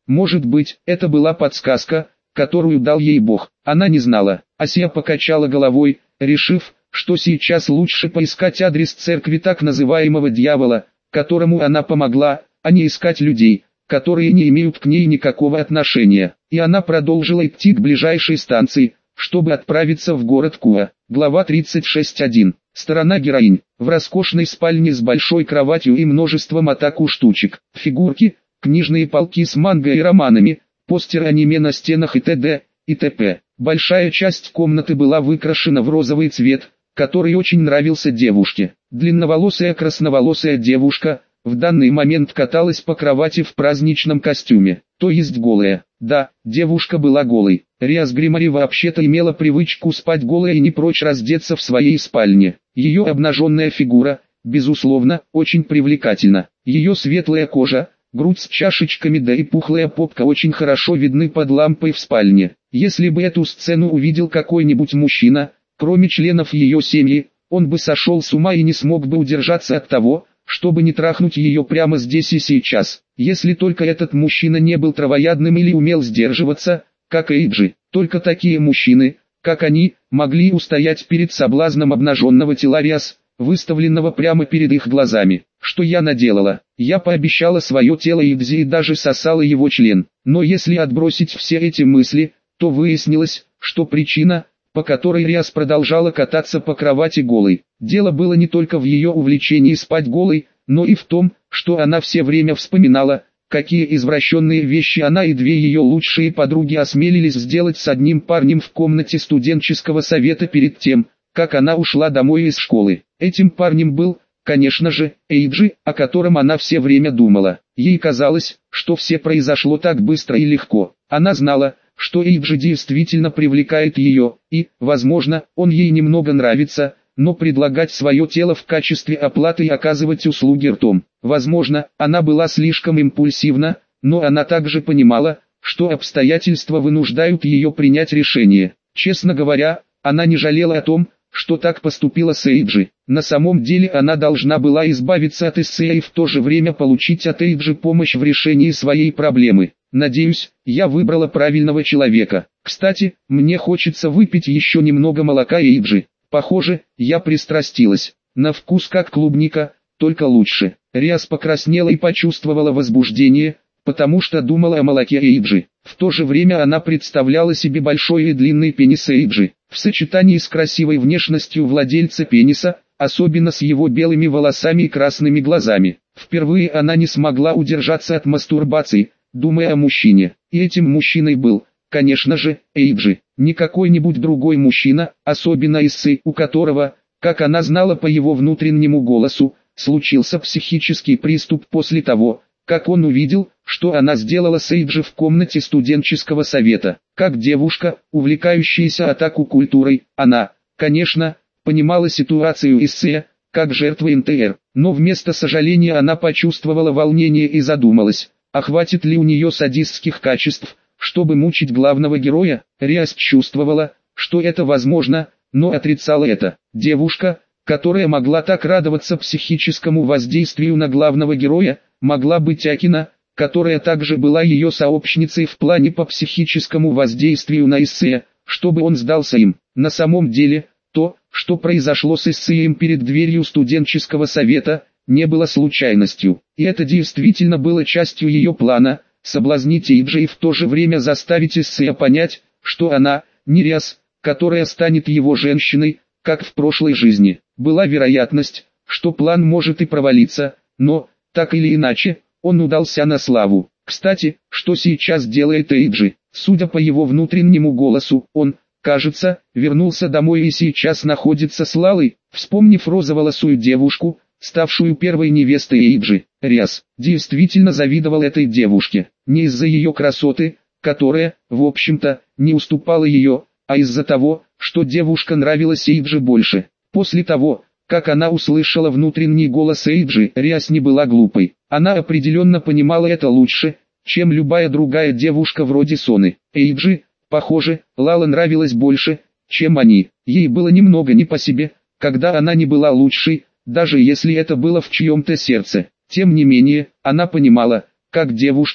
Может быть, это была подсказка, которую дал ей Бог. Она не знала. Асия покачала головой, решив, что сейчас лучше поискать адрес церкви так называемого дьявола, которому она помогла, а не искать людей, которые не имеют к ней никакого отношения. И она продолжила идти к ближайшей станции, чтобы отправиться в город Куа. Глава 36.1. Сторона героинь. В роскошной спальне с большой кроватью и множеством атаку штучек, фигурки, книжные полки с манго и романами, постеры аниме на стенах и т.д. и т.п. Большая часть комнаты была выкрашена в розовый цвет, который очень нравился девушке. Длинноволосая красноволосая девушка в данный момент каталась по кровати в праздничном костюме, то есть голая. Да, девушка была голой. Риас Гримари вообще-то имела привычку спать голая и не прочь раздеться в своей спальне. Ее обнаженная фигура, безусловно, очень привлекательна. Ее светлая кожа, грудь с чашечками да и пухлая попка очень хорошо видны под лампой в спальне. Если бы эту сцену увидел какой-нибудь мужчина, кроме членов ее семьи, он бы сошел с ума и не смог бы удержаться от того, чтобы не трахнуть ее прямо здесь и сейчас. Если только этот мужчина не был травоядным или умел сдерживаться, как Эйджи. Только такие мужчины, как они, могли устоять перед соблазном обнаженного тела Риас, выставленного прямо перед их глазами. Что я наделала? Я пообещала свое тело Идзи и даже сосала его член. Но если отбросить все эти мысли, то выяснилось, что причина, по которой Риас продолжала кататься по кровати голой, дело было не только в ее увлечении спать голой, но и в том, что она все время вспоминала, какие извращенные вещи она и две ее лучшие подруги осмелились сделать с одним парнем в комнате студенческого совета перед тем, как она ушла домой из школы. Этим парнем был, конечно же, Эйджи, о котором она все время думала. Ей казалось, что все произошло так быстро и легко. Она знала, что Эйджи действительно привлекает ее, и, возможно, он ей немного нравится, но предлагать свое тело в качестве оплаты и оказывать услуги ртом. Возможно, она была слишком импульсивна, но она также понимала, что обстоятельства вынуждают ее принять решение. Честно говоря, она не жалела о том, что так поступила с Эйджи. На самом деле она должна была избавиться от Исея и в то же время получить от Эйджи помощь в решении своей проблемы. Надеюсь, я выбрала правильного человека. Кстати, мне хочется выпить еще немного молока Эйджи. Похоже, я пристрастилась. На вкус как клубника, только лучше. Риас покраснела и почувствовала возбуждение, потому что думала о молоке Эйджи. В то же время она представляла себе большой и длинный пенис Эйджи. В сочетании с красивой внешностью владельца пениса, особенно с его белыми волосами и красными глазами. Впервые она не смогла удержаться от мастурбации, думая о мужчине. И этим мужчиной был, конечно же, Эйджи. Не какой-нибудь другой мужчина, особенно Иссы, у которого, как она знала по его внутреннему голосу, случился психический приступ после того, как он увидел, что она сделала с Эйджи в комнате студенческого совета. Как девушка, увлекающаяся атаку культурой, она, конечно, понимала ситуацию Иссы, как жертвы НТР, но вместо сожаления она почувствовала волнение и задумалась, а хватит ли у нее садистских качеств, чтобы мучить главного героя. Риас чувствовала, что это возможно, но отрицала это. Девушка, которая могла так радоваться психическому воздействию на главного героя, могла быть Акина, которая также была ее сообщницей в плане по психическому воздействию на Исея, чтобы он сдался им. На самом деле, то, что произошло с Исеем перед дверью студенческого совета, не было случайностью, и это действительно было частью ее плана – соблазнить Эйджи и в то же время заставить Исея понять, что она, не Риас, которая станет его женщиной, как в прошлой жизни. Была вероятность, что план может и провалиться, но, так или иначе, он удался на славу. Кстати, что сейчас делает Эйджи? Судя по его внутреннему голосу, он, кажется, вернулся домой и сейчас находится с Лалой. Вспомнив розоволосую девушку, ставшую первой невестой Эйджи, Риас действительно завидовал этой девушке. Не из-за ее красоты, которая, в общем-то, не уступала ее, а из-за того, что девушка нравилась Эйджи больше. После того, как она услышала внутренний голос Эйджи, Риас не была глупой. Она определенно понимала это лучше, чем любая другая девушка вроде Соны. Эйджи, похоже, Лала нравилась больше, чем они. Ей было немного не по себе, когда она не была лучшей, даже если это было в чьем-то сердце. Тем не менее, она понимала, как девушка,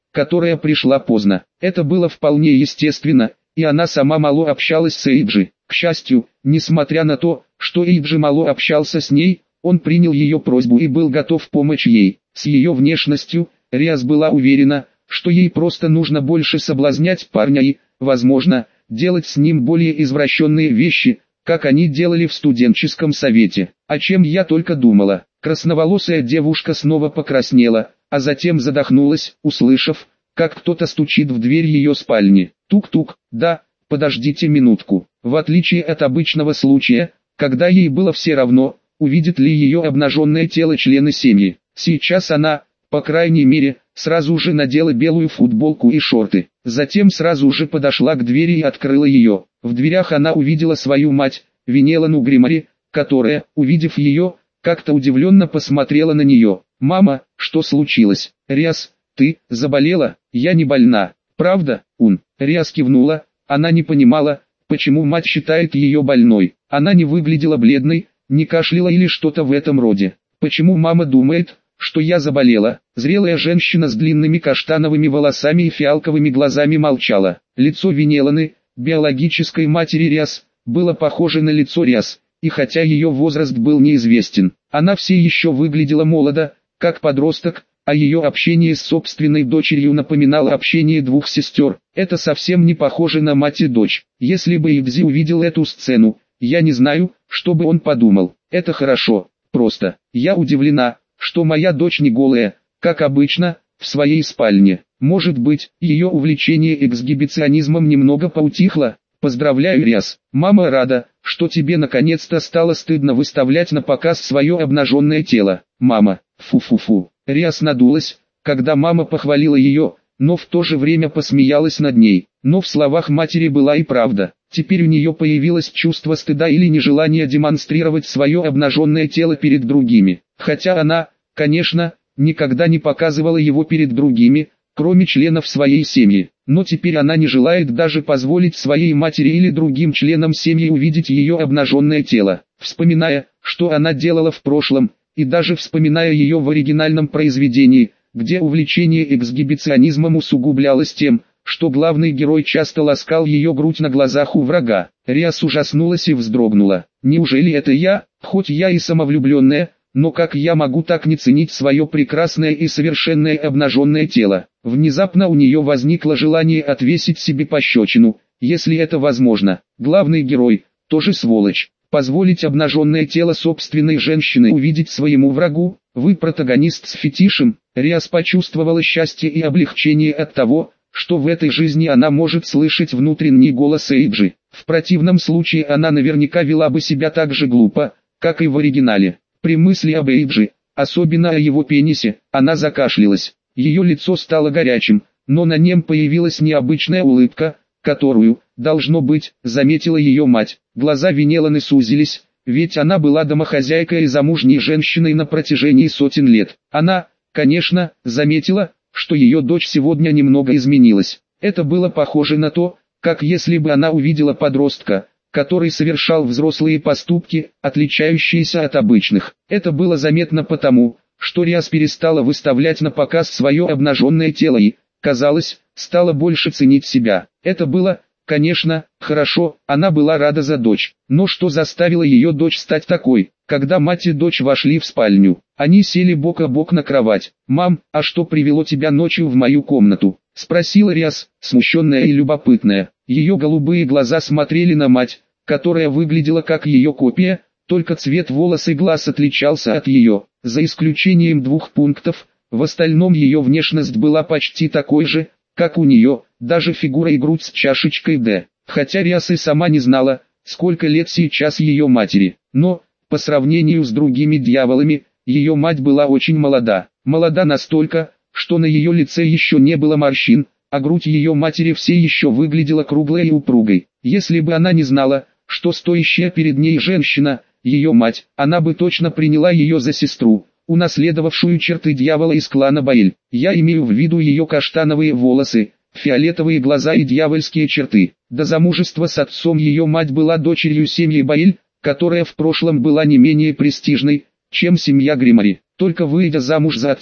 которая пришла поздно. Это было вполне естественно, и она сама мало общалась с Эйджи. К счастью, несмотря на то, что Эйджи мало общался с ней, он принял ее просьбу и был готов помочь ей. С ее внешностью, Риас была уверена, что ей просто нужно больше соблазнять парня и, возможно, делать с ним более извращенные вещи, как они делали в студенческом совете. О чем я только думала. Красноволосая девушка снова покраснела, а затем задохнулась, услышав, как кто-то стучит в дверь ее спальни. Тук-тук, да, подождите минутку. В отличие от обычного случая, когда ей было все равно, увидит ли ее обнаженное тело члены семьи. Сейчас она, по крайней мере, сразу же надела белую футболку и шорты. Затем сразу же подошла к двери и открыла ее. В дверях она увидела свою мать, Винелану Гримари, которая, увидев ее, как-то удивленно посмотрела на нее. «Мама, что случилось?» «Риас, ты заболела?» «Я не больна. Правда, Ун?» Риас кивнула. Она не понимала, почему мать считает ее больной. Она не выглядела бледной, не кашляла или что-то в этом роде. «Почему мама думает, что я заболела?» Зрелая женщина с длинными каштановыми волосами и фиалковыми глазами молчала. Лицо Винеланы, биологической матери Риас, было похоже на лицо Риас, и хотя ее возраст был неизвестен, она все еще выглядела молодо, как подросток, а ее общение с собственной дочерью напоминало общение двух сестер. Это совсем не похоже на мать и дочь. Если бы Ивзи увидел эту сцену, я не знаю, что бы он подумал. Это хорошо, просто. Я удивлена, что моя дочь не голая, как обычно, в своей спальне. Может быть, ее увлечение эксгибиционизмом немного поутихло? Поздравляю, Риас. Мама рада, что тебе наконец-то стало стыдно выставлять на показ свое обнаженное тело. Мама, фу-фу-фу. Риас надулась, когда мама похвалила ее, но в то же время посмеялась над ней. Но в словах матери была и правда. Теперь у нее появилось чувство стыда или нежелание демонстрировать свое обнаженное тело перед другими. Хотя она, конечно, никогда не показывала его перед другими, кроме членов своей семьи. Но теперь она не желает даже позволить своей матери или другим членам семьи увидеть ее обнаженное тело. Вспоминая, что она делала в прошлом, и даже вспоминая ее в оригинальном произведении, где увлечение эксгибиционизмом усугублялось тем, что главный герой часто ласкал ее грудь на глазах у врага, Риас ужаснулась и вздрогнула. «Неужели это я, хоть я и самовлюбленная, но как я могу так не ценить свое прекрасное и совершенное обнаженное тело?» Внезапно у нее возникло желание отвесить себе пощечину, если это возможно. Главный герой, тоже сволочь. Позволить обнаженное тело собственной женщины увидеть своему врагу? Вы протагонист с фетишем. Риас почувствовала счастье и облегчение от того, что в этой жизни она может слышать внутренний голос Эйджи. В противном случае она наверняка вела бы себя так же глупо, как и в оригинале. При мысли об Эйджи, особенно о его пенисе, она закашлялась. Ее лицо стало горячим, но на нем появилась необычная улыбка, которую, должно быть, заметила ее мать. Глаза Винеланы сузились, ведь она была домохозяйкой и замужней женщиной на протяжении сотен лет. Она, конечно, заметила, что ее дочь сегодня немного изменилась. Это было похоже на то, как если бы она увидела подростка, который совершал взрослые поступки, отличающиеся от обычных. Это было заметно потому, что Риас перестала выставлять на показ свое обнаженное тело и, казалось, стала больше ценить себя. Это было, конечно, хорошо, она была рада за дочь. Но что заставило ее дочь стать такой? Когда мать и дочь вошли в спальню, они сели бок о бок на кровать. «Мам, а что привело тебя ночью в мою комнату?» — спросила Риас, смущенная и любопытная. Ее голубые глаза смотрели на мать, которая выглядела как ее копия, только цвет волос и глаз отличался от ее. За исключением 2 пунктов, в остальном ее внешность была почти такой же, как у нее, даже фигура и грудь с чашечкой «Д». Хотя Риас и сама не знала, сколько лет сейчас ее матери. Но, по сравнению с другими дьяволами, ее мать была очень молода. Молода настолько, что на ее лице еще не было морщин, а грудь ее матери все еще выглядела круглой и упругой. Если бы она не знала, что стоящая перед ней женщина, ее мать, она бы точно приняла ее за сестру, унаследовавшую черты дьявола из клана Баэль. Я имею в виду ее каштановые волосы, фиолетовые глаза и дьявольские черты. До замужества с отцом ее мать была дочерью семьи Баэль, которая в прошлом была не менее престижной, чем семья Гримари. Только выйдя замуж за отца,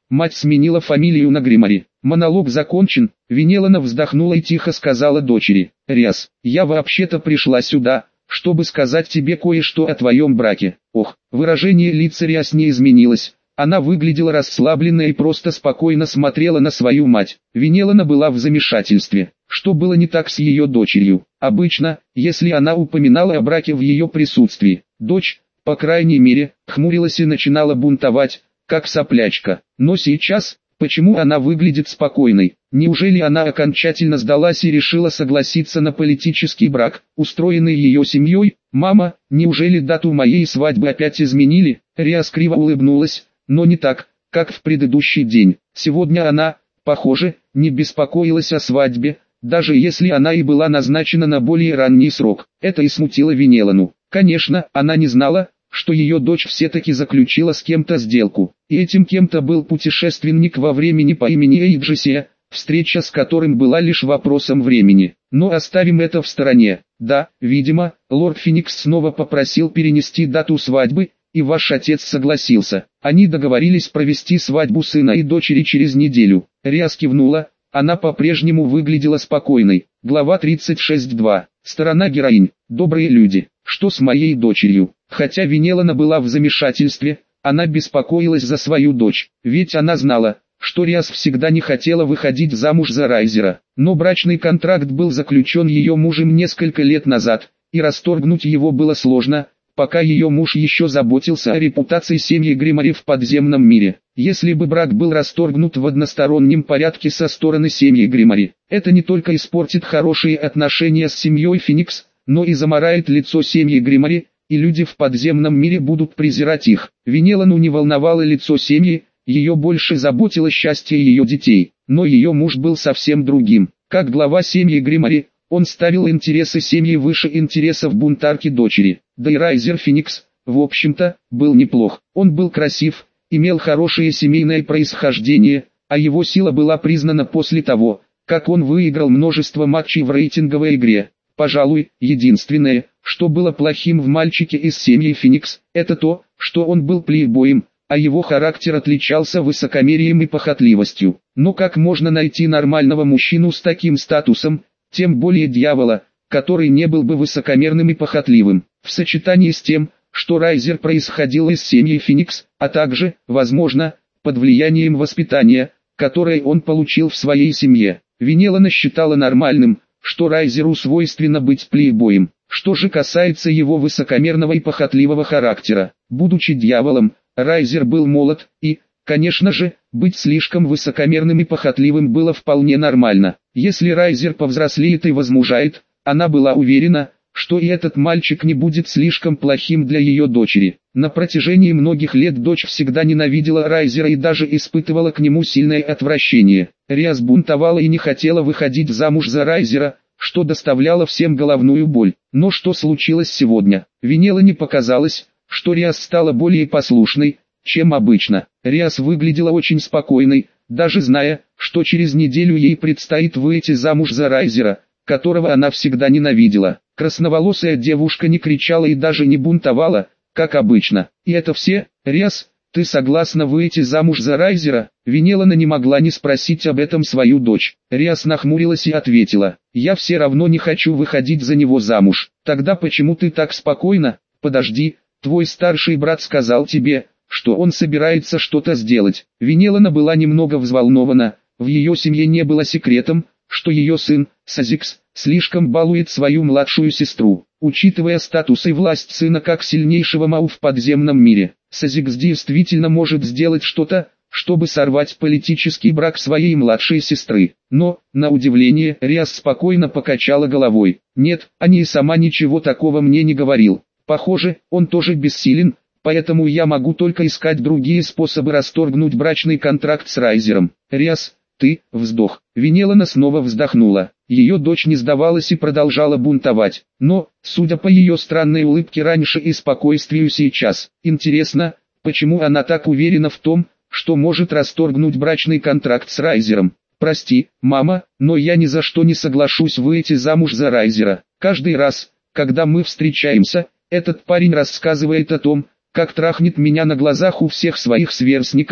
Мать сменила фамилию на Гримари. Монолог закончен, Венелана вздохнула и тихо сказала дочери: «Риас, я вообще-то пришла сюда, чтобы сказать тебе кое-что о твоем браке». Ох, выражение лица Риас не изменилось. Она выглядела расслабленной и просто спокойно смотрела на свою мать. Венелана была в замешательстве. Что было не так с ее дочерью? Обычно, если она упоминала о браке в ее присутствии, дочь, по крайней мере, хмурилась и начинала бунтовать, как соплячка. Но сейчас, почему она выглядит спокойной? Неужели она окончательно сдалась и решила согласиться на политический брак, устроенный ее семьей? «Мама, неужели дату моей свадьбы опять изменили?» Риас криво улыбнулась, но не так, как в предыдущий день. Сегодня она, похоже, не беспокоилась о свадьбе, даже если она и была назначена на более ранний срок. Это и смутило Венелану. Конечно, она не знала, что ее дочь все-таки заключила с кем-то сделку. И этим кем-то был путешественник во времени по имени Эйджесия, встреча с которым была лишь вопросом времени. Но оставим это в стороне. Да, видимо, лорд Феникс снова попросил перенести дату свадьбы, и ваш отец согласился. Они договорились провести свадьбу сына и дочери через неделю. Риас кивнула, она по-прежнему выглядела спокойной. Глава 36.2. Сторона героинь. Добрые люди. Что с моей дочерью? Хотя Венелана была в замешательстве, она беспокоилась за свою дочь, ведь она знала, что Риас всегда не хотела выходить замуж за Райзера. Но брачный контракт был заключен ее мужем несколько лет назад, и расторгнуть его было сложно, пока ее муж еще заботился о репутации семьи Гримари в подземном мире. Если бы брак был расторгнут в одностороннем порядке со стороны семьи Гримари, это не только испортит хорошие отношения с семьей Феникс, но и замарает лицо семьи Гримари, и люди в подземном мире будут презирать их. Венелану не волновало лицо семьи, ее больше заботило счастье ее детей, но ее муж был совсем другим. Как глава семьи Гримари, он ставил интересы семьи выше интересов бунтарки дочери. Да и Райзер Феникс, в общем-то, был неплох. Он был красив, имел хорошее семейное происхождение, а его сила была признана после того, как он выиграл множество матчей в рейтинговой игре. Пожалуй, единственное, что было плохим в мальчике из семьи Феникс, это то, что он был плейбоем, а его характер отличался высокомерием и похотливостью. Но как можно найти нормального мужчину с таким статусом, тем более дьявола, который не был бы высокомерным и похотливым, в сочетании с тем, что Райзер происходил из семьи Феникс, а также, возможно, под влиянием воспитания, которое он получил в своей семье. Венелана считала нормальным, что Райзеру свойственно быть плейбоем. Что же касается его высокомерного и похотливого характера, будучи дьяволом, Райзер был молод, и, конечно же, быть слишком высокомерным и похотливым было вполне нормально. Если Райзер повзрослеет и возмужает, она была уверена, что и этот мальчик не будет слишком плохим для ее дочери. На протяжении многих лет дочь всегда ненавидела Райзера и даже испытывала к нему сильное отвращение. Риас бунтовала и не хотела выходить замуж за Райзера, что доставляло всем головную боль. Но что случилось сегодня? Венелане показалось, что Риас стала более послушной, чем обычно. Риас выглядела очень спокойной, даже зная, что через неделю ей предстоит выйти замуж за Райзера, которого она всегда ненавидела. Красноволосая девушка не кричала и даже не бунтовала, как обычно. И это все? Риас, ты согласна выйти замуж за Райзера? Венелана не могла не спросить об этом свою дочь. Риас нахмурилась и ответила: я все равно не хочу выходить за него замуж. Тогда почему ты так спокойна? Подожди, твой старший брат сказал тебе, что он собирается что-то сделать. Венелана была немного взволнована. В ее семье не было секретом, что ее сын, Сазикс, слишком балует свою младшую сестру. Учитывая статус и власть сына как сильнейшего Мау в подземном мире, Сазикс действительно может сделать что-то, чтобы сорвать политический брак своей младшей сестры. Но, на удивление, Риас спокойно покачала головой. Нет, Ани и сама ничего такого мне не говорил. Похоже, он тоже бессилен, поэтому я могу только искать другие способы расторгнуть брачный контракт с Райзером. Риас, ты, вздох. Венелана снова вздохнула. Ее дочь не сдавалась и продолжала бунтовать. Но, судя по ее странной улыбке раньше и спокойствию сейчас, интересно, почему она так уверена в том, что может расторгнуть брачный контракт с Райзером. Прости, мама, но я ни за что не соглашусь выйти замуж за Райзера. Каждый раз, когда мы встречаемся, этот парень рассказывает о том, как трахнет меня на глазах у всех своих сверстников,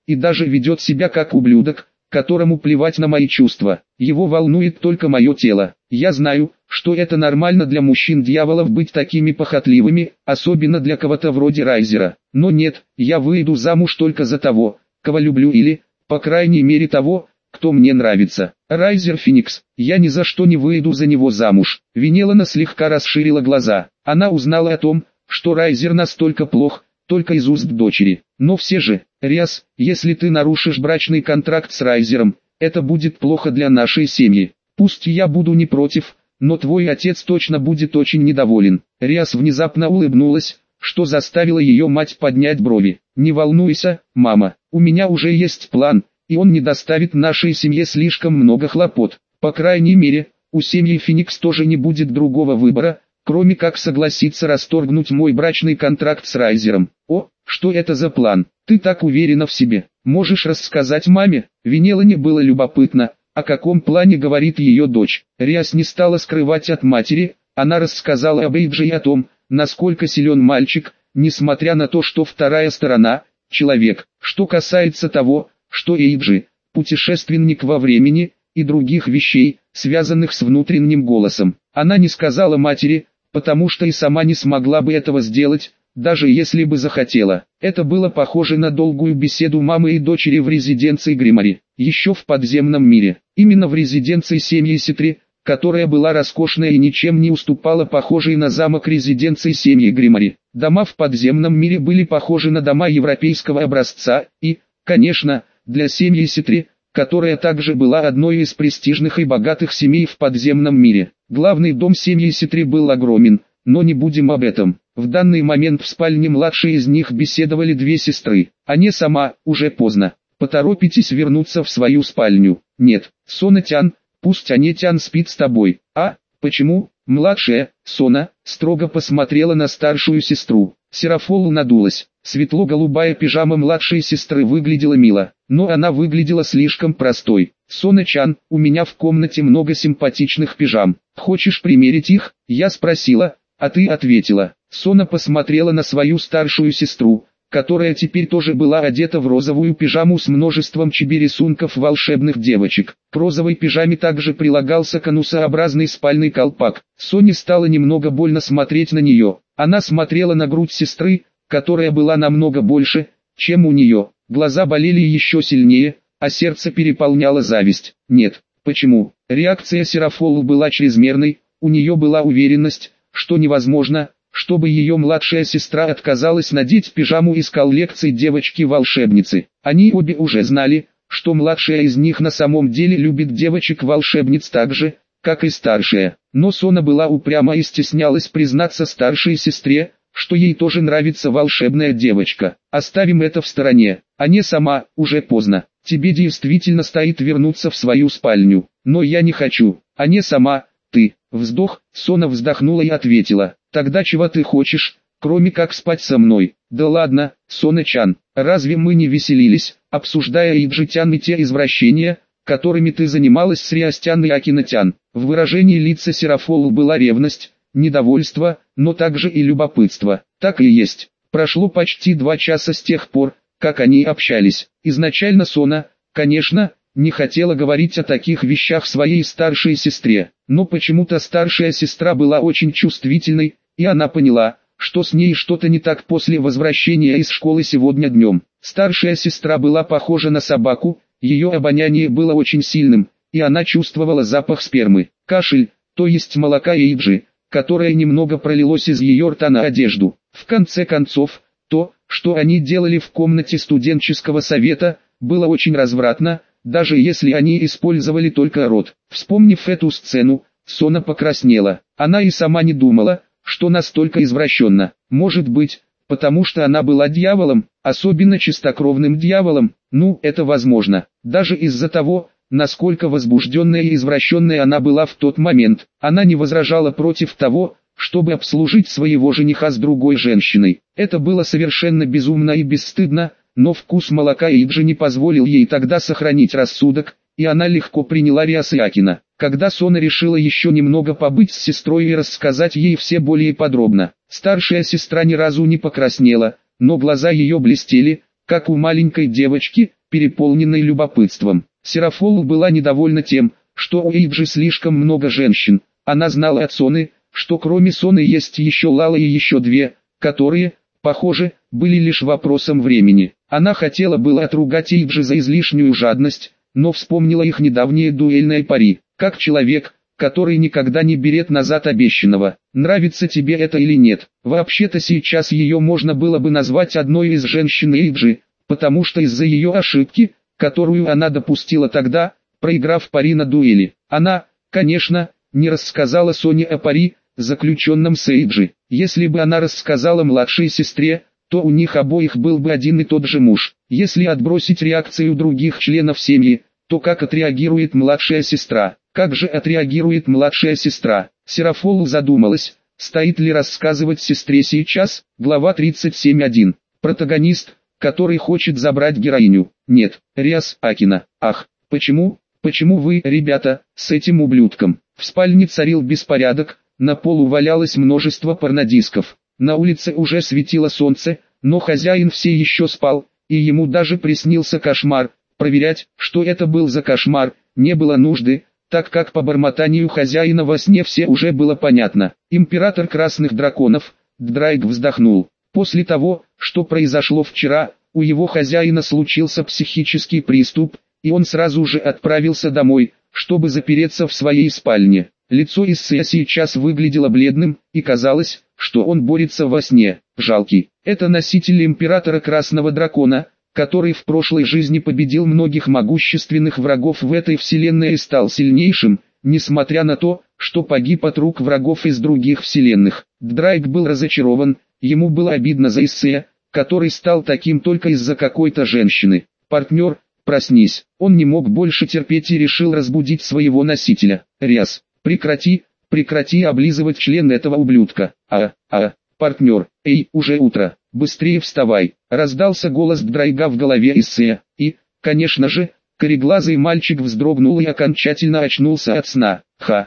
и даже ведет себя как ублюдок, которому плевать на мои чувства. Его волнует только мое тело. Я знаю, что это нормально для мужчин-дьяволов быть такими похотливыми, особенно для кого-то вроде Райзера. Но нет, я выйду замуж только за того, кого люблю или, по крайней мере того, кто мне нравится. Райзер Феникс, я ни за что не выйду за него замуж. Венелана слегка расширила глаза. Она узнала о том, что Райзер настолько плох, только из уст дочери. Но все же, Риас, если ты нарушишь брачный контракт с Райзером, это будет плохо для нашей семьи. Пусть я буду не против, но твой отец точно будет очень недоволен. Риас внезапно улыбнулась, что заставило ее мать поднять брови. Не волнуйся, мама, у меня уже есть план, и он не доставит нашей семье слишком много хлопот. По крайней мере, у семьи Феникс тоже не будет другого выбора, кроме как согласиться расторгнуть мой брачный контракт с Райзером. О, что это за план? Ты так уверена в себе. Можешь рассказать маме? Венелане было любопытно, о каком плане говорит ее дочь. Риас не стала скрывать от матери, она рассказала об Эйдже и о том, насколько силен мальчик, несмотря на то, что вторая сторона – человек. Что касается того, что Эйджи – путешественник во времени, и других вещей, связанных с внутренним голосом, она не сказала матери, потому что и сама не смогла бы этого сделать, даже если бы захотела. Это было похоже на долгую беседу мамы и дочери в резиденции Гримари, еще в подземном мире. Именно в резиденции семьи Ситри, которая была роскошная и ничем не уступала похожей на замок резиденции семьи Гримари. Дома в подземном мире были похожи на дома европейского образца и, конечно, для семьи Ситри, которая также была одной из престижных и богатых семей в подземном мире. Главный дом семьи Ситри был огромен, но не будем об этом. В данный момент в спальне младшей из них беседовали две сестры. А не сама, уже поздно. Поторопитесь вернуться в свою спальню. Нет, Сона-тян, пусть Ане-тян спит с тобой. А, почему? Младшая, Сона, строго посмотрела на старшую сестру. Серафолу надулась. Светло-голубая пижама младшей сестры выглядела мило, но она выглядела слишком простой. Сона-чан, у меня в комнате много симпатичных пижам. Хочешь примерить их? Я спросила, а ты ответила. Сона посмотрела на свою старшую сестру, которая теперь тоже была одета в розовую пижаму с множеством чиби-рисунков волшебных девочек. К розовой пижаме также прилагался конусообразный спальный колпак. Соне стало немного больно смотреть на нее. Она смотрела на грудь сестры, которая была намного больше, чем у нее. Глаза болели еще сильнее, а сердце переполняло зависть. Нет, почему? Реакция Серафолу была чрезмерной, у нее была уверенность, что невозможно, чтобы ее младшая сестра отказалась надеть пижаму из коллекции девочки-волшебницы. Они обе уже знали, что младшая из них на самом деле любит девочек-волшебниц так же, как и старшая. Но Сона была упряма и стеснялась признаться старшей сестре, что ей тоже нравится волшебная девочка. Оставим это в стороне. А не сама, уже поздно. Тебе действительно стоит вернуться в свою спальню. Но я не хочу. А не сама, ты. Вздох, Сона вздохнула и ответила. Тогда чего ты хочешь, кроме как спать со мной? Да ладно, Сона-чан, разве мы не веселились, обсуждая Иджи-тян и те извращения, которыми ты занималась с Риастян и Акина-тян? В выражении лица Серафолу была ревность, недовольство, но также и любопытство. Так и есть. Прошло почти 2 часа с тех пор, как они общались. Изначально Сона, конечно, не хотела говорить о таких вещах своей старшей сестре, но почему-то старшая сестра была очень чувствительной, и она поняла, что с ней что-то не так после возвращения из школы сегодня днем. Старшая сестра была похожа на собаку, ее обоняние было очень сильным, и она чувствовала запах спермы, кашель, то есть молока Эйджи, которое немного пролилось из ее рта на одежду. В конце концов, то, что они делали в комнате студенческого совета, было очень развратно, даже если они использовали только рот. Вспомнив эту сцену, Сона покраснела. Она и сама не думала, что настолько извращенно. Может быть, потому что она была дьяволом, особенно чистокровным дьяволом. Ну, это возможно. Даже из-за того, насколько возбужденная и извращенная она была в тот момент. Она не возражала против того, чтобы обслужить своего жениха с другой женщиной. Это было совершенно безумно и бесстыдно, но вкус молока Иджи не позволил ей тогда сохранить рассудок, и она легко приняла Риаса и Акина. Когда Сона решила еще немного побыть с сестрой и рассказать ей все более подробно, старшая сестра ни разу не покраснела, но глаза ее блестели, как у маленькой девочки, переполненной любопытством. Серафола была недовольна тем, что у Эйджи слишком много женщин. Она знала от Соны, что кроме Соны есть еще Лала и еще две, которые, похоже, были лишь вопросом времени. Она хотела было отругать Эйджи за излишнюю жадность, но вспомнила их недавнее дуэльное пари. Как человек, который никогда не берет назад обещанного. Нравится тебе это или нет? Вообще-то сейчас ее можно было бы назвать одной из женщин Эйджи, потому что из-за ее ошибки, которую она допустила тогда, проиграв пари на дуэли, она, конечно, не рассказала Соне о пари, заключенном с Эйджи. Если бы она рассказала младшей сестре, то у них обоих был бы один и тот же муж. Если отбросить реакцию других членов семьи, то как отреагирует младшая сестра? Как же отреагирует младшая сестра? Серафола задумалась, стоит ли рассказывать сестре сейчас. Глава 37.1. Протагонист, который хочет забрать героиню. Нет, Риас Акина. Ах, почему вы, ребята, с этим ублюдком? В спальне царил беспорядок, на полу валялось множество порнодисков. На улице уже светило солнце, но хозяин все еще спал, и ему даже приснился кошмар. Проверять, что это был за кошмар, не было нужды, так как по бормотанию хозяина во сне все уже было понятно. Император Красных Драконов, Драйк вздохнул. После того, что произошло вчера, у его хозяина случился психический приступ, и он сразу же отправился домой, чтобы запереться в своей спальне. Лицо Иссея сейчас выглядело бледным, и казалось, что он борется во сне. Жалкий. Это носитель Императора Красного Дракона, который в прошлой жизни победил многих могущественных врагов в этой вселенной и стал сильнейшим, несмотря на то, что погиб от рук врагов из других вселенных. Драйк был разочарован, ему было обидно за Иссея, который стал таким только из-за какой-то женщины. «Партнер, проснись». Он не мог больше терпеть и решил разбудить своего носителя. «Риас, прекрати облизывать член этого ублюдка. Партнер, эй, уже утро, быстрее вставай», раздался голос Драйга в голове Иссея, и, конечно же, кореглазый мальчик вздрогнул и окончательно очнулся от сна.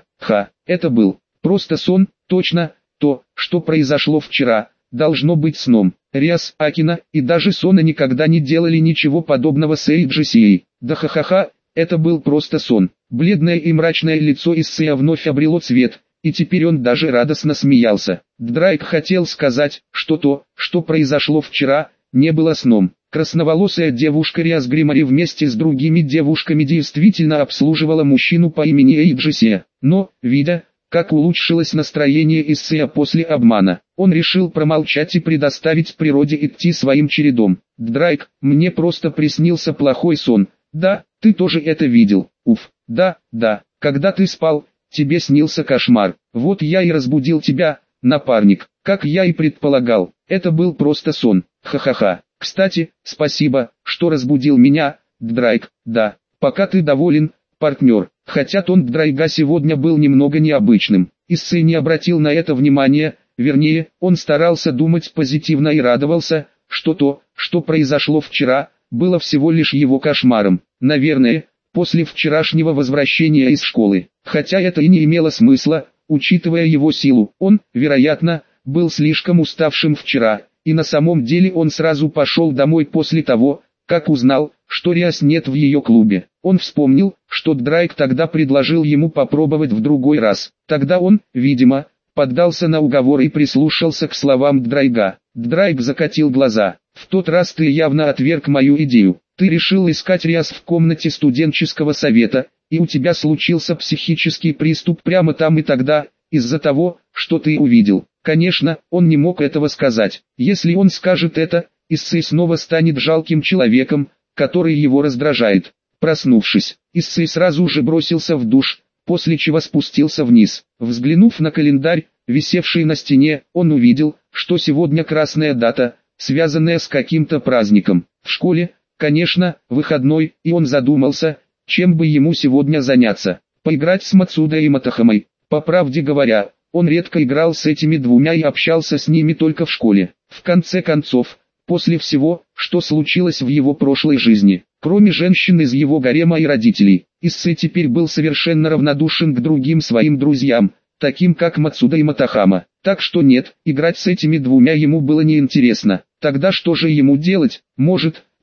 Это был просто сон, точно, то, что произошло вчера, должно быть сном. Риас Акина и даже Сона никогда не делали ничего подобного с Эйджи. Да ха-ха-ха, это был просто сон. Бледное и мрачное лицо Иссея вновь обрело цвет, и теперь он даже радостно смеялся. Драйк хотел сказать, что то, что произошло вчера, не было сном. Красноволосая девушка Риас Гримари вместе с другими девушками действительно обслуживала мужчину по имени Эйджи. Но, видя, как улучшилось настроение Иссея после обмана, он решил промолчать и предоставить природе идти своим чередом. «Драйк, мне просто приснился плохой сон. Да, ты тоже это видел. Уф, да, когда ты спал, тебе снился кошмар. Вот я и разбудил тебя, напарник, как я и предполагал. Это был просто сон. Ха-ха-ха. Кстати, спасибо, что разбудил меня, Драйк. Да, пока ты доволен, партнер». Хотя тон Драйга сегодня был немного необычным. Иссей не обратил на это внимания, вернее, он старался думать позитивно и радовался, что то, что произошло вчера, было всего лишь его кошмаром. Наверное, после вчерашнего возвращения из школы. Хотя это и не имело смысла, учитывая его силу. Он, вероятно, был слишком уставшим вчера, и на самом деле он сразу пошел домой после того, как узнал, что Риас нет в ее клубе. Он вспомнил, что Драйк тогда предложил ему попробовать в другой раз. Тогда он, видимо, поддался на уговор и прислушался к словам Драйга. Драйк закатил глаза. «В тот раз ты явно отверг мою идею. Ты решил искать Риас в комнате студенческого совета, и у тебя случился психический приступ прямо там и тогда, из-за того, что ты увидел». Конечно, он не мог этого сказать. Если он скажет это, Иссей снова станет жалким человеком, который его раздражает. Проснувшись, Иссей сразу же бросился в душ, после чего спустился вниз. Взглянув на календарь, висевший на стене, он увидел, что сегодня красная дата, связанная с каким-то праздником. В школе, конечно, выходной, и он задумался, чем бы ему сегодня заняться. Поиграть с Мацудой и Матахамой. По правде говоря, он редко играл с этими двумя и общался с ними только в школе. В конце концов, после всего, что случилось в его прошлой жизни, кроме женщин из его гарема и родителей, Иссей теперь был совершенно равнодушен к другим своим друзьям, таким как Мацуда и Матахама. Так что нет, играть с этими двумя ему было неинтересно. Тогда что же ему делать? Может,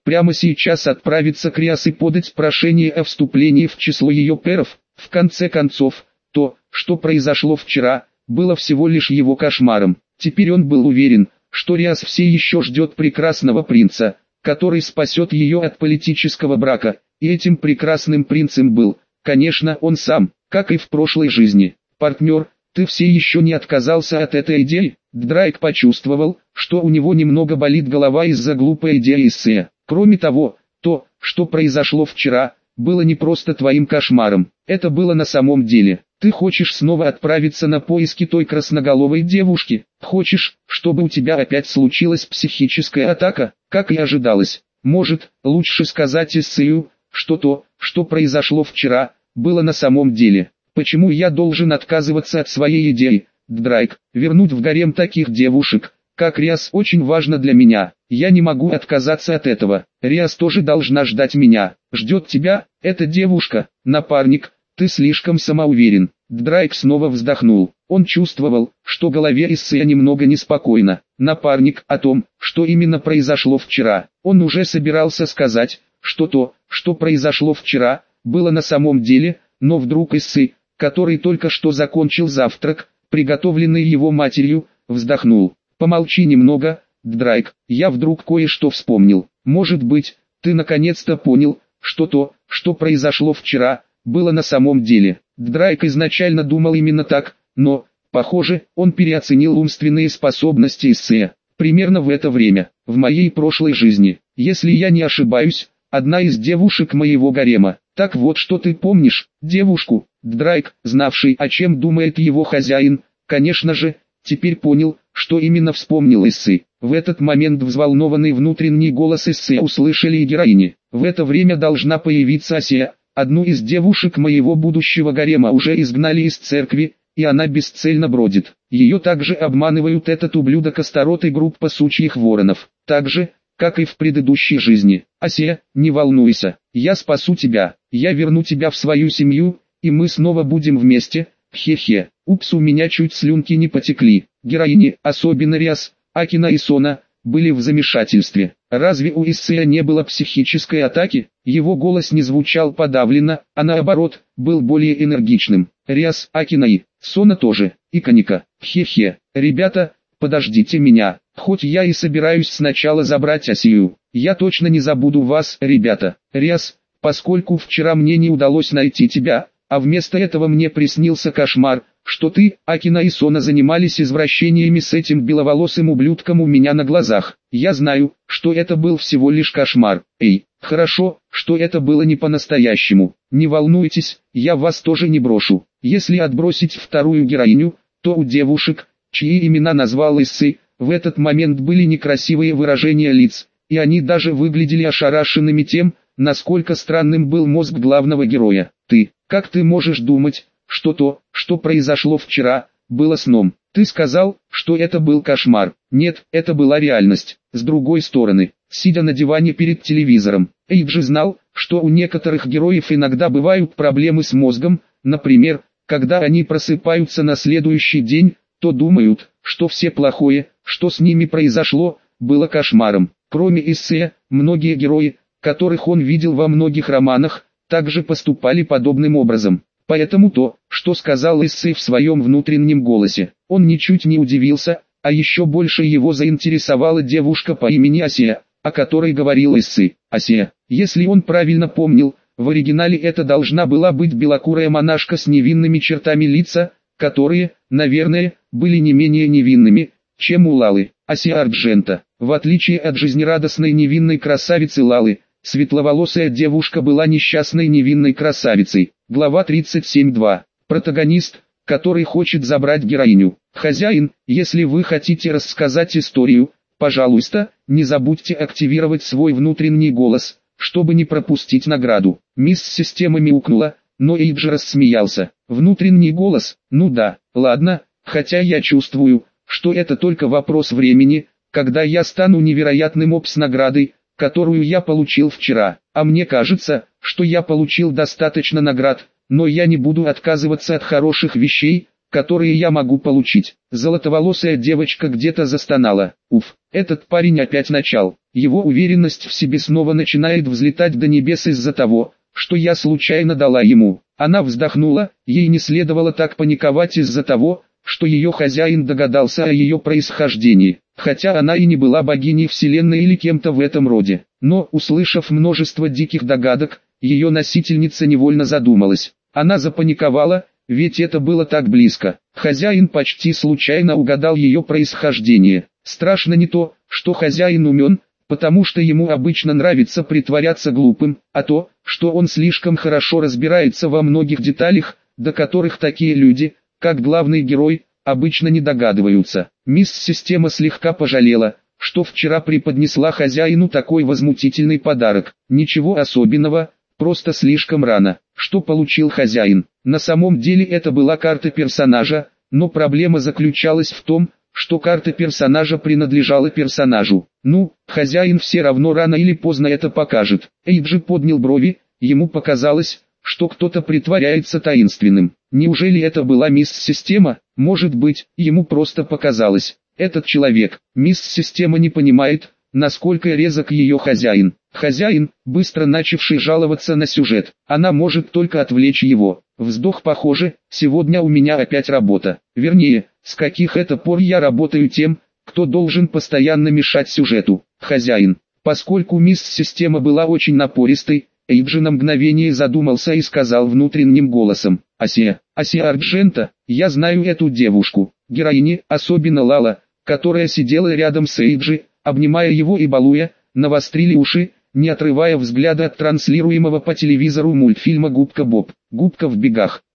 прямо сейчас отправиться к Риас и подать прошение о вступлении в число ее пэров. В конце концов, то, что произошло вчера, было всего лишь его кошмаром. Теперь он был уверен, что Риас все еще ждет прекрасного принца, который спасет ее от политического брака, и этим прекрасным принцем был, конечно, он сам, как и в прошлой жизни. «Партнер, ты все еще не отказался от этой идеи?» Драйк почувствовал, что у него немного болит голова из-за глупой идеи Исея. Кроме того, то, что произошло вчера, было не просто твоим кошмаром, это было на самом деле. Ты хочешь снова отправиться на поиски той красноголовой девушки? Хочешь, чтобы у тебя опять случилась психическая атака, как и ожидалось? Может, лучше сказать Исею, что то, что произошло вчера, было на самом деле. Почему я должен отказываться от своей идеи? Драйк, вернуть в гарем таких девушек, как Риас, очень важно для меня. Я не могу отказаться от этого. Риас тоже должна ждать меня. Ждет тебя, эта девушка, напарник, ты слишком самоуверен. Драйк снова вздохнул. Он чувствовал, что голове Исея немного неспокойно. Напарник, о том, что именно произошло вчера. Он уже собирался сказать, что то, что произошло вчера, было на самом деле, но вдруг Исей, который только что закончил завтрак, приготовленный его матерью, вздохнул. «Помолчи немного, Драйк, я вдруг кое-что вспомнил. Может быть, ты наконец-то понял, что то, что произошло вчера, было на самом деле». Драйк изначально думал именно так, но, похоже, он переоценил умственные способности Исея. Примерно в это время, в моей прошлой жизни, если я не ошибаюсь, одна из девушек моего гарема. Так вот, что ты помнишь, девушку? Драйк, знавший, о чем думает его хозяин, конечно же, теперь понял, что именно вспомнил Исей. В этот момент взволнованный внутренний голос Исея услышали и героини. В это время должна появиться Асия. Одну из девушек моего будущего гарема уже изгнали из церкви, и она бесцельно бродит. Ее также обманывают этот ублюдок Астарот и группа сучьих воронов. Так же, как и в предыдущей жизни. Асия, не волнуйся, я спасу тебя, я верну тебя в свою семью, и мы снова будем вместе. Хе-хе, упс, у меня чуть слюнки не потекли. Героини, особенно Риас, Акина и Сона, были в замешательстве. Разве у Исея не было психической атаки? Его голос не звучал подавленно, а наоборот, был более энергичным. Риас, Акина и Сона тоже, и Каника. Хе-хе, ребята, подождите меня, хоть я и собираюсь сначала забрать Асию. Я точно не забуду вас, ребята. Риас, поскольку вчера мне не удалось найти тебя, а вместо этого мне приснился кошмар, что ты, Акина и Сона занимались извращениями с этим беловолосым ублюдком у меня на глазах. Я знаю, что это был всего лишь кошмар. Эй, хорошо, что это было не по-настоящему. Не волнуйтесь, я вас тоже не брошу. Если отбросить вторую героиню, то у девушек, чьи имена назвал Исей, в этот момент были некрасивые выражения лиц, и они даже выглядели ошарашенными тем, насколько странным был мозг главного героя. Как ты можешь думать, что то, что произошло вчера, было сном? Ты сказал, что это был кошмар. Нет, это была реальность. С другой стороны, сидя на диване перед телевизором, Эйджи знал, что у некоторых героев иногда бывают проблемы с мозгом, например, когда они просыпаются на следующий день, то думают, что все плохое, что с ними произошло, было кошмаром. Кроме Исея, многие герои, которых он видел во многих романах, также поступали подобным образом. Поэтому то, что сказал Исей в своем внутреннем голосе, он ничуть не удивился, а еще больше его заинтересовала девушка по имени Асия, о которой говорил Исей. Асия, если он правильно помнил, в оригинале это должна была быть белокурая монашка с невинными чертами лица, которые, наверное, были не менее невинными, чем у Лалы. Асия Арджента, в отличие от жизнерадостной невинной красавицы Лалы, светловолосая девушка была несчастной невинной красавицей. Глава 37.2. Протагонист, который хочет забрать героиню. Хозяин, если вы хотите рассказать историю, пожалуйста, не забудьте активировать свой внутренний голос, чтобы не пропустить награду. Мисс Система мяукнула, но Эйджи рассмеялся. Внутренний голос, ну да, ладно, хотя я чувствую, что это только вопрос времени, когда я стану невероятным опс наградой, которую я получил вчера. А мне кажется, что я получил достаточно наград, но я не буду отказываться от хороших вещей, которые я могу получить. Золотоволосая девочка где-то застонала. Уф, этот парень опять начал. Его уверенность в себе снова начинает взлетать до небес из-за того, что я случайно дала ему. Она вздохнула, ей не следовало так паниковать из-за того, что ее хозяин догадался о ее происхождении, хотя она и не была богиней вселенной или кем-то в этом роде. Но, услышав множество диких догадок, ее носительница невольно задумалась. Она запаниковала, ведь это было так близко. Хозяин почти случайно угадал ее происхождение. Страшно не то, что хозяин умен, потому что ему обычно нравится притворяться глупым, а то, что он слишком хорошо разбирается во многих деталях, до которых такие люди, как главный герой, обычно не догадываются. Мисс Система слегка пожалела, что вчера преподнесла хозяину такой возмутительный подарок. Ничего особенного, просто слишком рано. Что получил хозяин? На самом деле это была карта персонажа, но проблема заключалась в том, что карта персонажа принадлежала персонажу. Ну, хозяин все равно рано или поздно это покажет. Эйджи поднял брови, ему показалось, что кто-то притворяется таинственным. Неужели это была мисс Система? Может быть, ему просто показалось. Этот человек, мисс Система, не понимает, насколько резок ее хозяин. Хозяин, быстро начавший жаловаться на сюжет, она может только отвлечь его. Вздох. Похоже, сегодня у меня опять работа. Вернее, с каких это пор я работаю тем, кто должен постоянно мешать сюжету. Хозяин. Поскольку мисс Система была очень напористой, Эйджи на мгновение задумался и сказал внутренним голосом: Асия Арджента, я знаю эту девушку. Героини, особенно Лала, которая сидела рядом с Эйджи, обнимая его и балуя, навострили уши, не отрывая взгляда от транслируемого по телевизору мультфильма «Губка Боб». Губка в бегах.